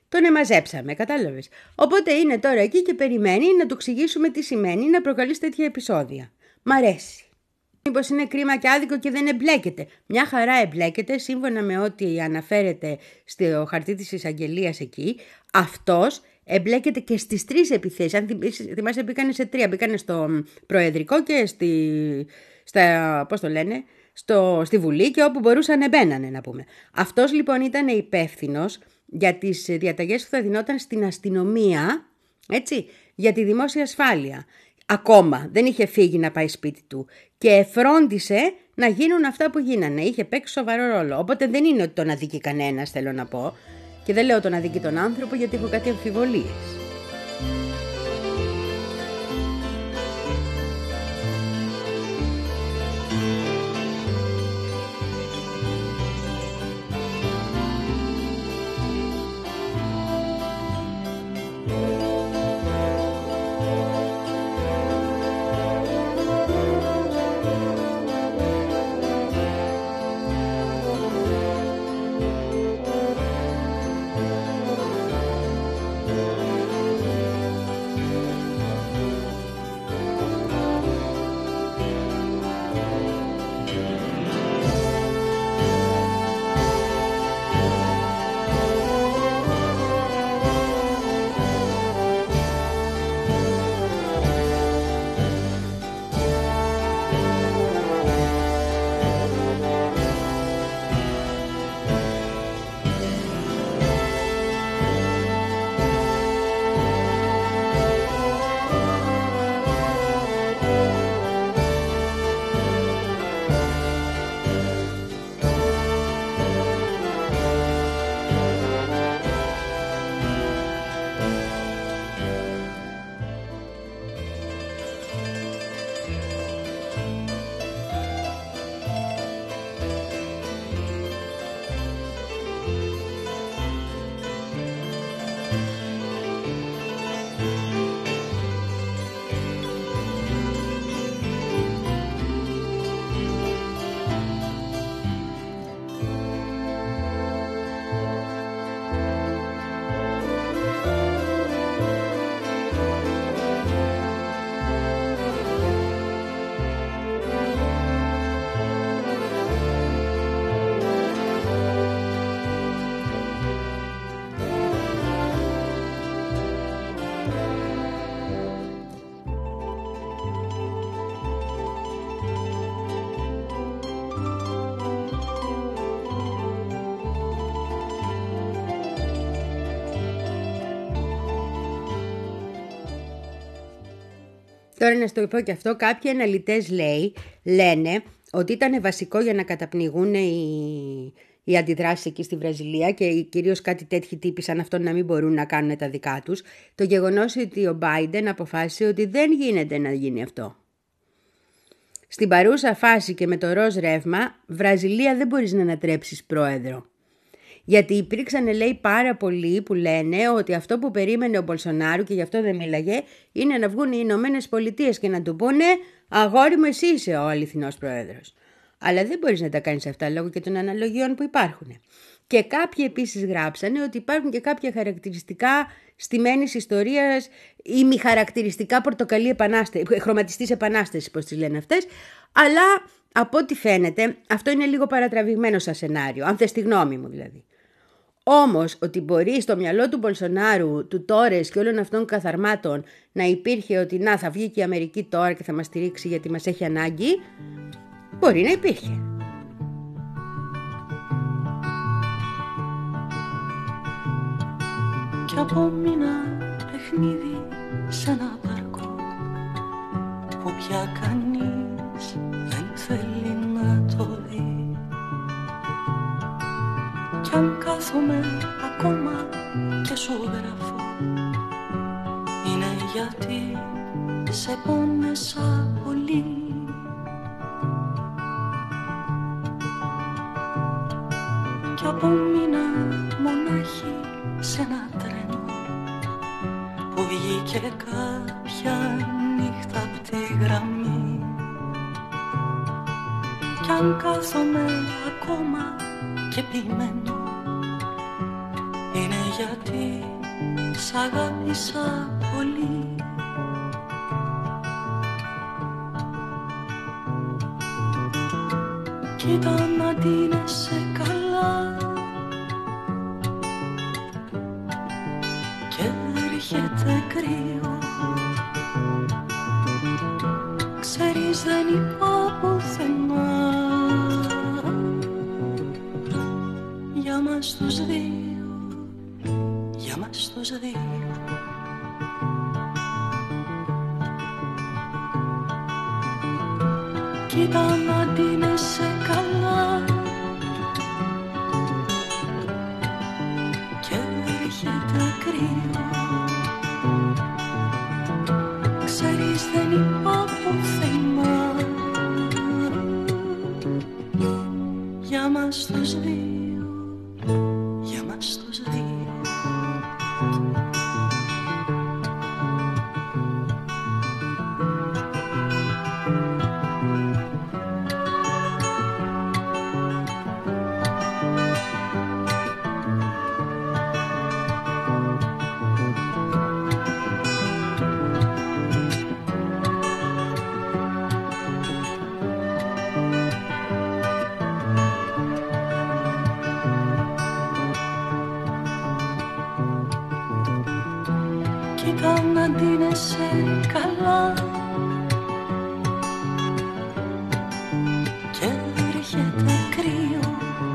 τον εμαζέψαμε, κατάλαβες. Οπότε είναι τώρα εκεί και περιμένει να του εξηγήσουμε τι σημαίνει να προκαλείς τέτοια επεισόδια. Μ' αρέσει. Μήπως είναι κρίμα και άδικο και δεν εμπλέκεται. Μια χαρά εμπλέκεται, σύμφωνα με ό,τι αναφέρεται στο χαρτί της εισαγγελίας εκεί. Αυτός εμπλέκεται και στις τρεις επιθέσεις. Αν θυμάσαι, μπήκανε σε τρία. Μπήκανε στο Προεδρικό και στη, στα, πώς το λένε, στο, στη Βουλή και όπου μπορούσαν εμπαίνανε, να πούμε. Αυτός λοιπόν ήταν υπεύθυνος για τις διαταγές που θα δινόταν στην αστυνομία, έτσι, για τη δημόσια ασφάλεια. Ακόμα δεν είχε φύγει να πάει σπίτι του και φρόντισε να γίνουν αυτά που γίνανε. Είχε παίξει σοβαρό ρόλο. Οπότε δεν είναι ότι τον αδικεί κανένας, θέλω να πω. Και δεν λέω τον αδικεί τον άνθρωπο γιατί έχω κάτι αμφιβολίες. Τώρα να στο πω και αυτό, κάποιοι αναλυτές λέει, λένε ότι ήταν βασικό για να καταπνιγούν οι, οι αντιδράσεις εκεί στη Βραζιλία και κυρίως κάτι τέτοιοι τύποι σαν αυτόν να μην μπορούν να κάνουν τα δικά τους, το γεγονός ότι ο Biden αποφάσισε ότι δεν γίνεται να γίνει αυτό. Στην παρούσα φάση και με το ροζ ρεύμα, Βραζιλία δεν μπορείς να ανατρέψεις πρόεδρο. Γιατί υπήρξαν, λέει, πάρα πολλοί που λένε ότι αυτό που περίμενε ο Μπολσονάρου και γι' αυτό δεν μίλαγε, είναι να βγουν οι Ηνωμένες Πολιτείες και να του πούνε «Αγόρι μου, εσύ είσαι ο αληθινός πρόεδρος». Αλλά δεν μπορείς να τα κάνεις αυτά λόγω και των αναλογιών που υπάρχουν. Και κάποιοι επίσης γράψανε ότι υπάρχουν και κάποια χαρακτηριστικά στημένης ιστορίας ή μη χαρακτηριστικά πορτοκαλί επανάσταση, χρωματιστής επανάσταση, πώς τις λένε αυτές, αλλά από ό,τι φαίνεται αυτό είναι λίγο παρατραβηγμένο σαν σενάριο, αν θες τη γνώμη μου δηλαδή. Όμως ότι μπορεί στο μυαλό του Μπολσονάρου, του Τόρες και όλων αυτών των καθαρμάτων να υπήρχε ότι να θα βγει και η Αμερική τώρα και θα μας στηρίξει γιατί μας έχει ανάγκη, μπορεί να υπήρχε. Κι απόμεινα παιχνίδι σε ένα πάρκο που πια κανείς δεν θέλει να το δει. Κι αν κάθομαι ακόμα και σου γράφω, είναι γιατί σε πόνεσα πολύ. Κι απόμεινα μονάχη σε ένα τρένο που βγήκε κάποια νύχτα απ' τη γραμμή. Κι αν κάθομαι ακόμα και ποιμένω, είναι γιατί σ' αγάπησα πολύ. Κοίτα να ντύνεσαι καλά και έρχεται κρύο. Ξέρεις δεν είπα πουθενά για μας τους δύο, για μας τους δύο. Κοίτα να ντύνεσαι καλά και έρχεται κρύο. Ξέρεις δεν είπα πουθενά για μας τους δύο, για μας τους δύο. Κοίτα να ντύνεσαι καλά και έρχεται κρύο.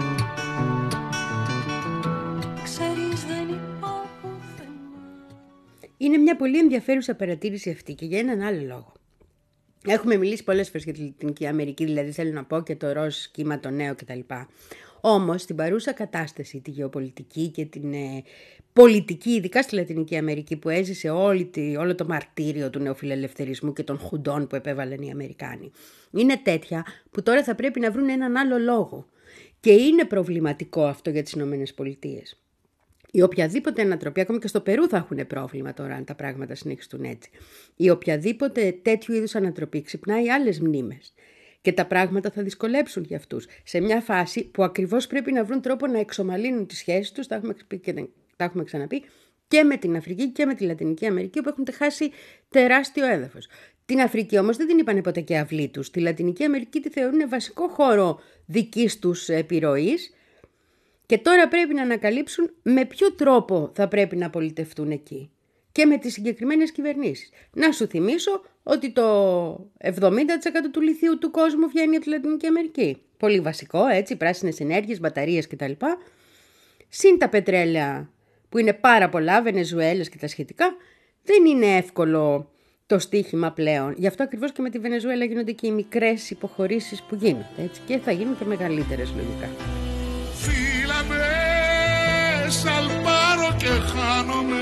Ξέρεις δεν είπα πουθενά. Είναι μια πολύ ενδιαφέρουσα παρατήρηση αυτή και για έναν άλλο λόγο. Έχουμε μιλήσει πολλές φορές για τη Λατινική Αμερική, δηλαδή θέλω να πω και το ροζ κύμα το νέο κτλ. Όμως στην παρούσα κατάσταση, τη γεωπολιτική και την ε, πολιτική, ειδικά στη Λατινική Αμερική που έζησε όλη τη, όλο το μαρτύριο του νεοφιλελευθερισμού και των χουντών που επέβαλαν οι Αμερικάνοι, είναι τέτοια που τώρα θα πρέπει να βρουν έναν άλλο λόγο. Και είναι προβληματικό αυτό για τις Ηνωμένες Πολιτείες. Η οποιαδήποτε ανατροπή, ακόμη και στο Περού θα έχουν πρόβλημα τώρα αν τα πράγματα συνεχιστούν έτσι. Η οποιαδήποτε τέτοιου είδους ανατροπή ξυπνάει άλλες μνήμες. Και τα πράγματα θα δυσκολέψουν για αυτούς. Σε μια φάση που ακριβώς πρέπει να βρουν τρόπο να εξομαλύνουν τις σχέσεις τους, τα έχουμε, και τα έχουμε ξαναπεί, και με την Αφρική και με τη Λατινική Αμερική, όπου έχουν χάσει τεράστιο έδαφος. Την Αφρική όμως δεν την είπανε ποτέ και αυλή τους. Τη Λατινική Αμερική τη θεωρούν βασικό χώρο δικής τους επιρροής και τώρα πρέπει να ανακαλύψουν με ποιο τρόπο θα πρέπει να πολιτευτούν εκεί. Και με τις συγκεκριμένες κυβερνήσεις. Να σου θυμίσω ότι το εβδομήντα τοις εκατό του λιθίου του κόσμου βγαίνει από τη Λατινική Αμερική. Πολύ βασικό, έτσι, πράσινες ενέργειες, μπαταρίες κτλ. Συν τα πετρέλαια που είναι πάρα πολλά, Βενεζουέλας και τα σχετικά, δεν είναι εύκολο το στοίχημα πλέον. Γι' αυτό ακριβώς και με τη Βενεζουέλα γίνονται και οι μικρές υποχωρήσεις που γίνονται, έτσι, και θα γίνουν και μεγαλύτερες λογικά. Φίλα με, σαλπάρω και χάνομαι.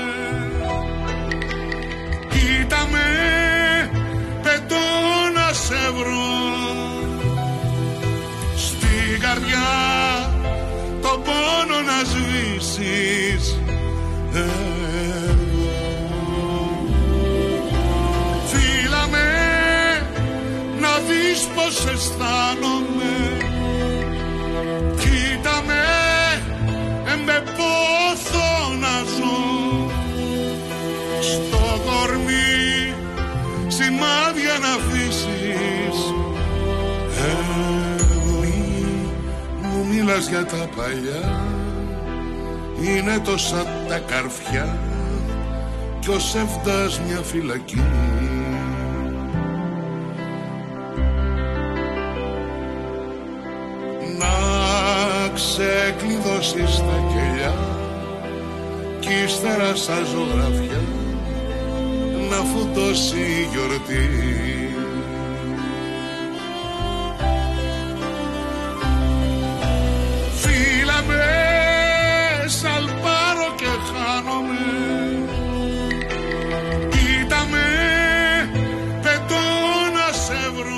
Κοίτα με, πετώ να σε βρω. Στην καρδιά τον πόνο να σβήσεις. Φίλα με, να δεις πως αισθάνομαι. Κοίτα με, με πόθο να ζω. Στο κορμί σημάδια να αφήσεις. Ε, μη μου μιλάς για τα παλιά. Είναι τόσα τα καρφιά κι ως έφτας μια φυλακή. Να ξεκλειδώσεις τα κελιά κι ύστερα σαν ζωγραφιά να φουντώσει η γιορτή. Φίλα με, σαλπάρω και χάνομαι. Κοίτα με, πετώ να σε βρω.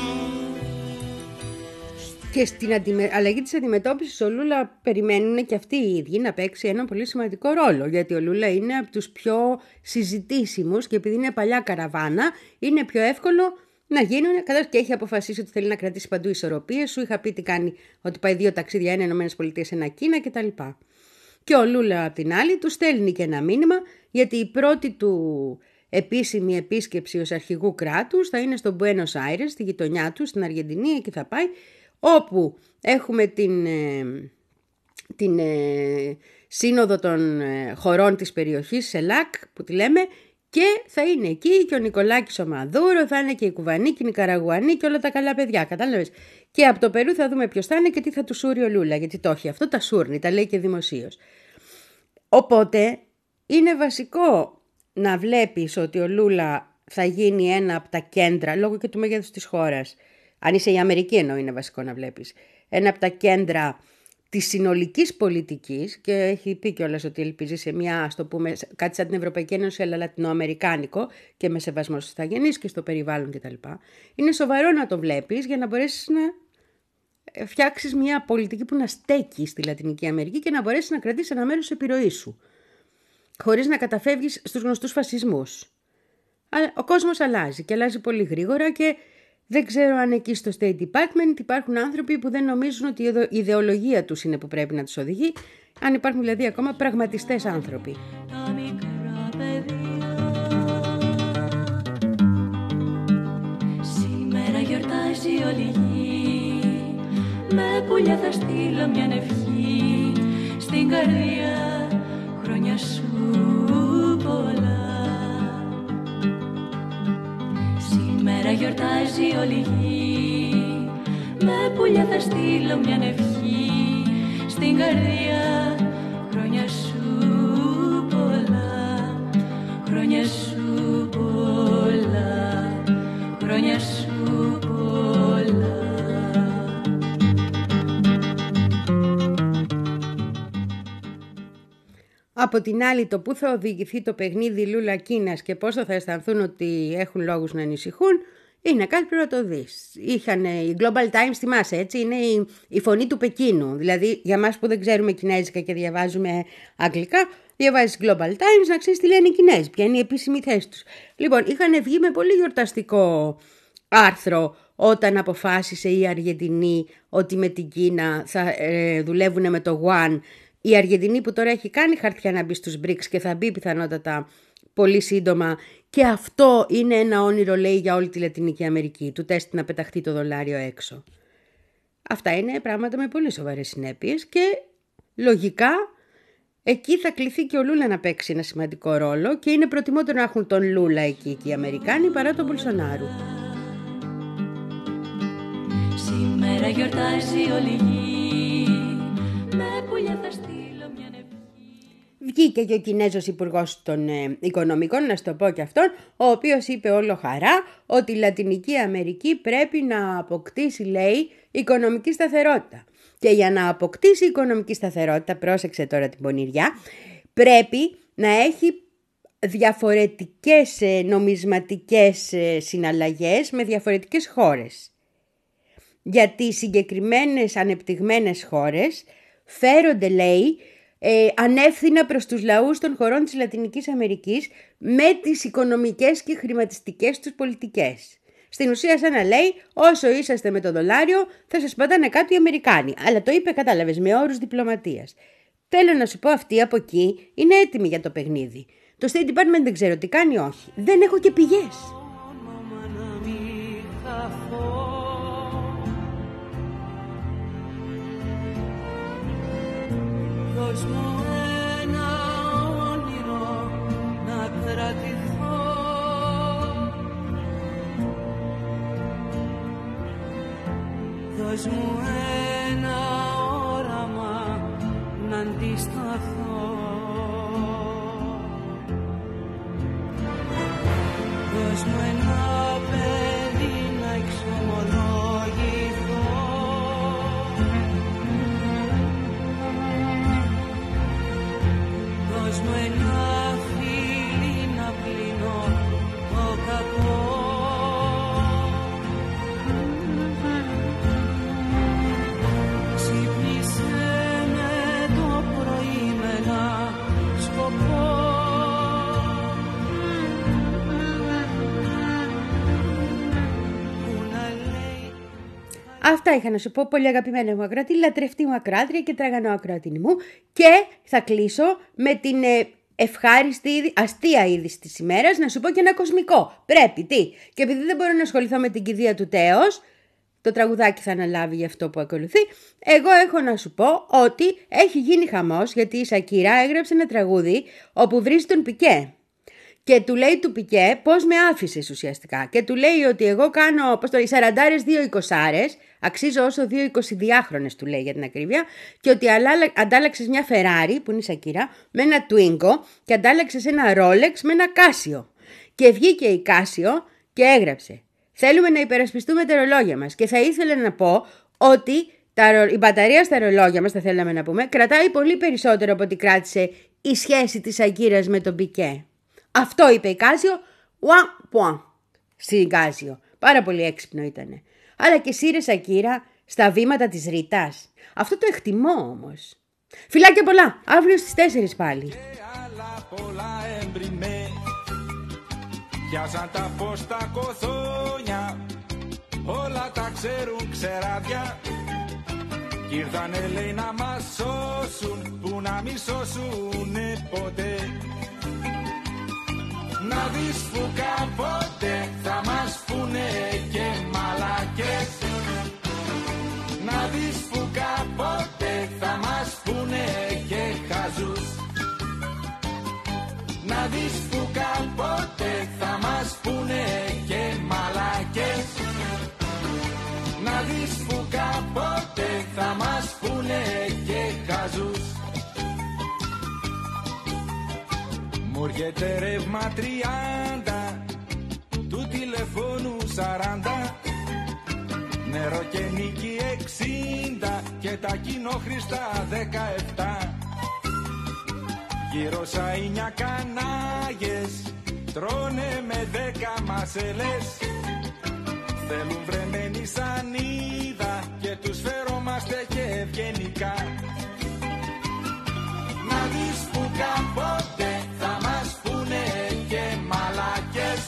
Και στην αντιμε... αλλαγή της αντιμετώπισης ο Λούλα περιμένουν και αυτοί οι ίδιοι να παίξει ένα πολύ σημαντικό ρόλο, γιατί ο Λούλα είναι από τους πιο συζητήσιμους και επειδή είναι παλιά καραβάνα είναι πιο εύκολο να γίνουν, καθώς και έχει αποφασίσει ότι θέλει να κρατήσει παντού ισορροπίες. Σου είχα πει τι κάνει, ότι πάει δύο ταξίδια, ένα Ηνωμένες Πολιτείες, ένα Κίνα κτλ. Και ο Λούλα απ' την άλλη του στέλνει και ένα μήνυμα, γιατί η πρώτη του επίσημη επίσκεψη ως αρχηγού κράτους θα είναι στο Μπουένος Άιρες, στη γειτονιά του, στην Αργεντινή, εκεί θα πάει, όπου έχουμε την, την ε, σύνοδο των ε, χωρών της περιοχής, ΣΕΛΑΚ που τη λέμε, και θα είναι εκεί και ο Νικολάκης ο Μαδούρο, θα είναι και οι Κουβανοί και οι Νικαραγουανοί και όλα τα καλά παιδιά, κατάλαβες. Και από το Περού θα δούμε ποιος θα είναι και τι θα του σούρει ο Λούλα, γιατί το έχει αυτό, τα σούρνει, τα λέει και δημοσίως. Οπότε είναι βασικό να βλέπεις ότι ο Λούλα θα γίνει ένα από τα κέντρα, λόγω και του μέγεθους της χώρας, αν είσαι η Αμερική εννοώ είναι βασικό να βλέπεις, ένα από τα κέντρα της συνολικής πολιτικής, και έχει πει κιόλας ότι ελπίζει σε μια, ας το πούμε, κάτι σαν την Ευρωπαϊκή Ένωση, αλλά λατινοαμερικάνικο και με σεβασμό στους ηθαγενείς και στο περιβάλλον κτλ. Είναι σοβαρό να το βλέπεις για να μπορέσεις να φτιάξεις μια πολιτική που να στέκει στη Λατινική Αμερική και να μπορέσεις να κρατήσεις ένα μέρος της επιρροής σου, χωρίς να καταφεύγεις στους γνωστούς φασισμούς. Αλλά ο κόσμος αλλάζει και αλλάζει πολύ γρήγορα και δεν ξέρω αν εκεί στο State Department υπάρχουν άνθρωποι που δεν νομίζουν ότι η ιδεολογία τους είναι που πρέπει να τους οδηγεί, αν υπάρχουν δηλαδή ακόμα πραγματιστές άνθρωποι. Τα μικρά παιδιά σήμερα γιορτάζει όλη γη, με πουλιά θα στείλω μια ευχή στην καρδιά, χρόνια σου πολλά. Σήμερα γιορτάζει όλη γη, με πουλιά θα στείλω μια ευχή στην καρδιά, χρόνια σου πολλά, χρόνια σου πολλά, χρόνια σου πολλά. Από την άλλη, το που θα οδηγηθεί το παιχνίδι Λούλα Κίνας και πόσο θα αισθανθούν ότι έχουν λόγους να ανησυχούν, είναι κάτι που να το δεις. Είχαν οι Global Times, θυμάσαι, έτσι, είναι η, η φωνή του Πεκίνου. Δηλαδή, για μας που δεν ξέρουμε κινέζικα και διαβάζουμε αγγλικά, διαβάζεις Global Times να ξέρεις τι λένε οι Κινέζοι, ποια είναι η επίσημη θέση τους. Λοιπόν, είχαν βγει με πολύ γιορταστικό άρθρο όταν αποφάσισε η Αργεντινή ότι με την Κίνα θα ε, δουλεύουν με το One. Η Αργεντινή που τώρα έχει κάνει χαρτιά να μπει στους μπρικς και θα μπει πιθανότατα πολύ σύντομα, και αυτό είναι ένα όνειρο, λέει, για όλη τη Λατινική Αμερική, του τεστ να πεταχτεί το δολάριο έξω. Αυτά είναι πράγματα με πολύ σοβαρές συνέπειες και λογικά εκεί θα κληθεί και ο Λούλα να παίξει ένα σημαντικό ρόλο και είναι προτιμότερο να έχουν τον Λούλα εκεί και οι Αμερικάνοι παρά τον Μπολσονάρου. Σήμερα γιορτάζει όλη γη, με πουλιά θα στείλω μια ευχή. Βγήκε και ο Κινέζος Υπουργός των ε, Οικονομικών, να σου το πω και αυτόν, ο οποίος είπε όλο χαρά ότι η Λατινική Αμερική πρέπει να αποκτήσει, λέει, οικονομική σταθερότητα. Και για να αποκτήσει οικονομική σταθερότητα, πρόσεξε τώρα την πονηριά, πρέπει να έχει διαφορετικές ε, νομισματικές ε, συναλλαγές με διαφορετικές χώρες. Γιατί οι συγκεκριμένες ανεπτυγμένες χώρες φέρονται, λέει, ε, ανεύθυνα προς τους λαούς των χωρών της Λατινικής Αμερικής με τις οικονομικές και χρηματιστικές τους πολιτικές. Στην ουσία, σαν να λέει, όσο είσαστε με το δολάριο θα σας πατάνε κάτω οι Αμερικάνοι. Αλλά το είπε, κατάλαβες, με όρους διπλωματίας. Θέλω να σου πω, αυτοί από εκεί είναι έτοιμοι για το παιχνίδι. Το State Department δεν ξέρω τι κάνει, όχι. Δεν έχω και πηγές. Δώσ' μου ένα όνειρο να κρατηθώ, δώσ' μου ένα όραμα να αντισταθώ, δώσ' μου ένα παιδί να εξομολογηθώ, δώσ' μου ένα φίλι να πλύνω το κακό. Ξύπνησε με το πρωί με ένα σκοπό, Αυτά είχα να σου πω, πολύ αγαπημένα μου ακροατή, λατρευτή μου ακροάτρια και τραγανό ακροατίνη μου. Και θα κλείσω με την ε, ευχάριστη, αστεία είδηση της ημέρας, να σου πω και ένα κοσμικό. Πρέπει, τι. Και επειδή δεν μπορώ να ασχοληθώ με την κηδεία του Τέος, το τραγουδάκι θα αναλάβει για αυτό που ακολουθεί, εγώ έχω να σου πω ότι έχει γίνει χαμός, γιατί η Σακύρα έγραψε ένα τραγούδι όπου βρίζει τον Πικέ. Και του λέει του Πικέ πώς με άφησες ουσιαστικά. Και του λέει ότι εγώ κάνω πώς το λέει, σαραντάρες δύο εικοσάρες, αξίζω όσο δύο εικοσιδυάχρονες του λέει για την ακρίβεια, και ότι αντάλλαξες μια Ferrari που είναι η Σακύρα με ένα Twingo και αντάλλαξες ένα Rolex με ένα Casio. Και βγήκε η Casio και έγραψε: θέλουμε να υπερασπιστούμε τα ρολόγια μας. Και θα ήθελα να πω ότι τα, η μπαταρία στα ρολόγια μας, θα θέλαμε να πούμε, κρατάει πολύ περισσότερο από ό,τι κράτησε η σχέση της Σακύρας με τον Πικέ. Αυτό είπε η Κάσιο, ουα πουα, στην Κάσιο. Πάρα πολύ έξυπνο ήτανε. Αλλά και εσύ ρε Σακύρα, στα βήματα της Ρίτας. Αυτό το εκτιμώ όμως. Φιλάκια πολλά, αύριο στις τέσσερις πάλι. Και άλλα πολλά έμπριμέ, πιάσαν τα φως τα κοθόνια, όλα τα ξέρουν ξεράδια. Κι ήρθανε λέει να μας σώσουν, που να μη σώσουνε ποτέ. Να δεις που κάποτε θα μας πούνε και μαλακές. Να δεις που κάποτε θα μας πούνε και χαζούς. Να δεις που κάποτε θα μας πούνε και μαλακές. Να δεις που κάποτε θα μας πούνε και χαζούς. Μου έρχεται ρεύμα τριάντα, του τηλεφώνου σαράντα, νερό και νίκη εξήντα και τα κοινόχρηστα δεκαεπτά. Γύρω σαΐνια κανάγες τρώνε με δέκα μασελές. Θέλουν βρεμένη σανίδα και τους φερόμαστε και ευγενικά. Να δεις που κάποτε θα μας πούνε και μαλακές.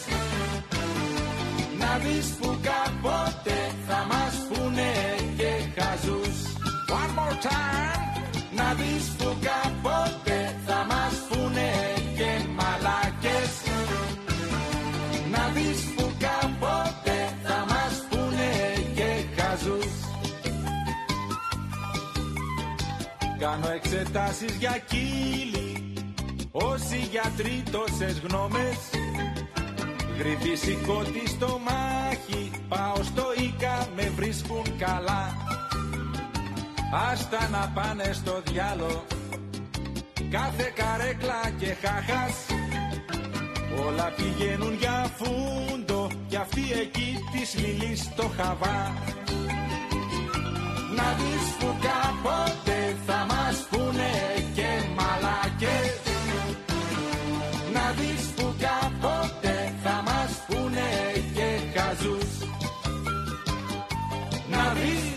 Να δεις που κάποτε θα μας πούνε και χαζούς. One more time. Να δεις που κάποτε θα μας πούνε και μαλακές. Να δεις που κάποτε θα μας πούνε και χαζούς. Κάνω εξετάσεις για κύλι, όσοι γιατροί τόσες γνώμες. Γρήπη σηκώτη στο μάχη, πάω στο Ίκα, με βρίσκουν καλά. Άστα να πάνε στο διάλο, κάθε καρέκλα και χάχας. Όλα πηγαίνουν για φούντο, κι αυτή εκεί της λιλής το χαβά. Να δεις που κάποτε θα μας πούνε και μαλακές. Να δεις που κάποτε θα μας πούνε και χαζούς. Να δεις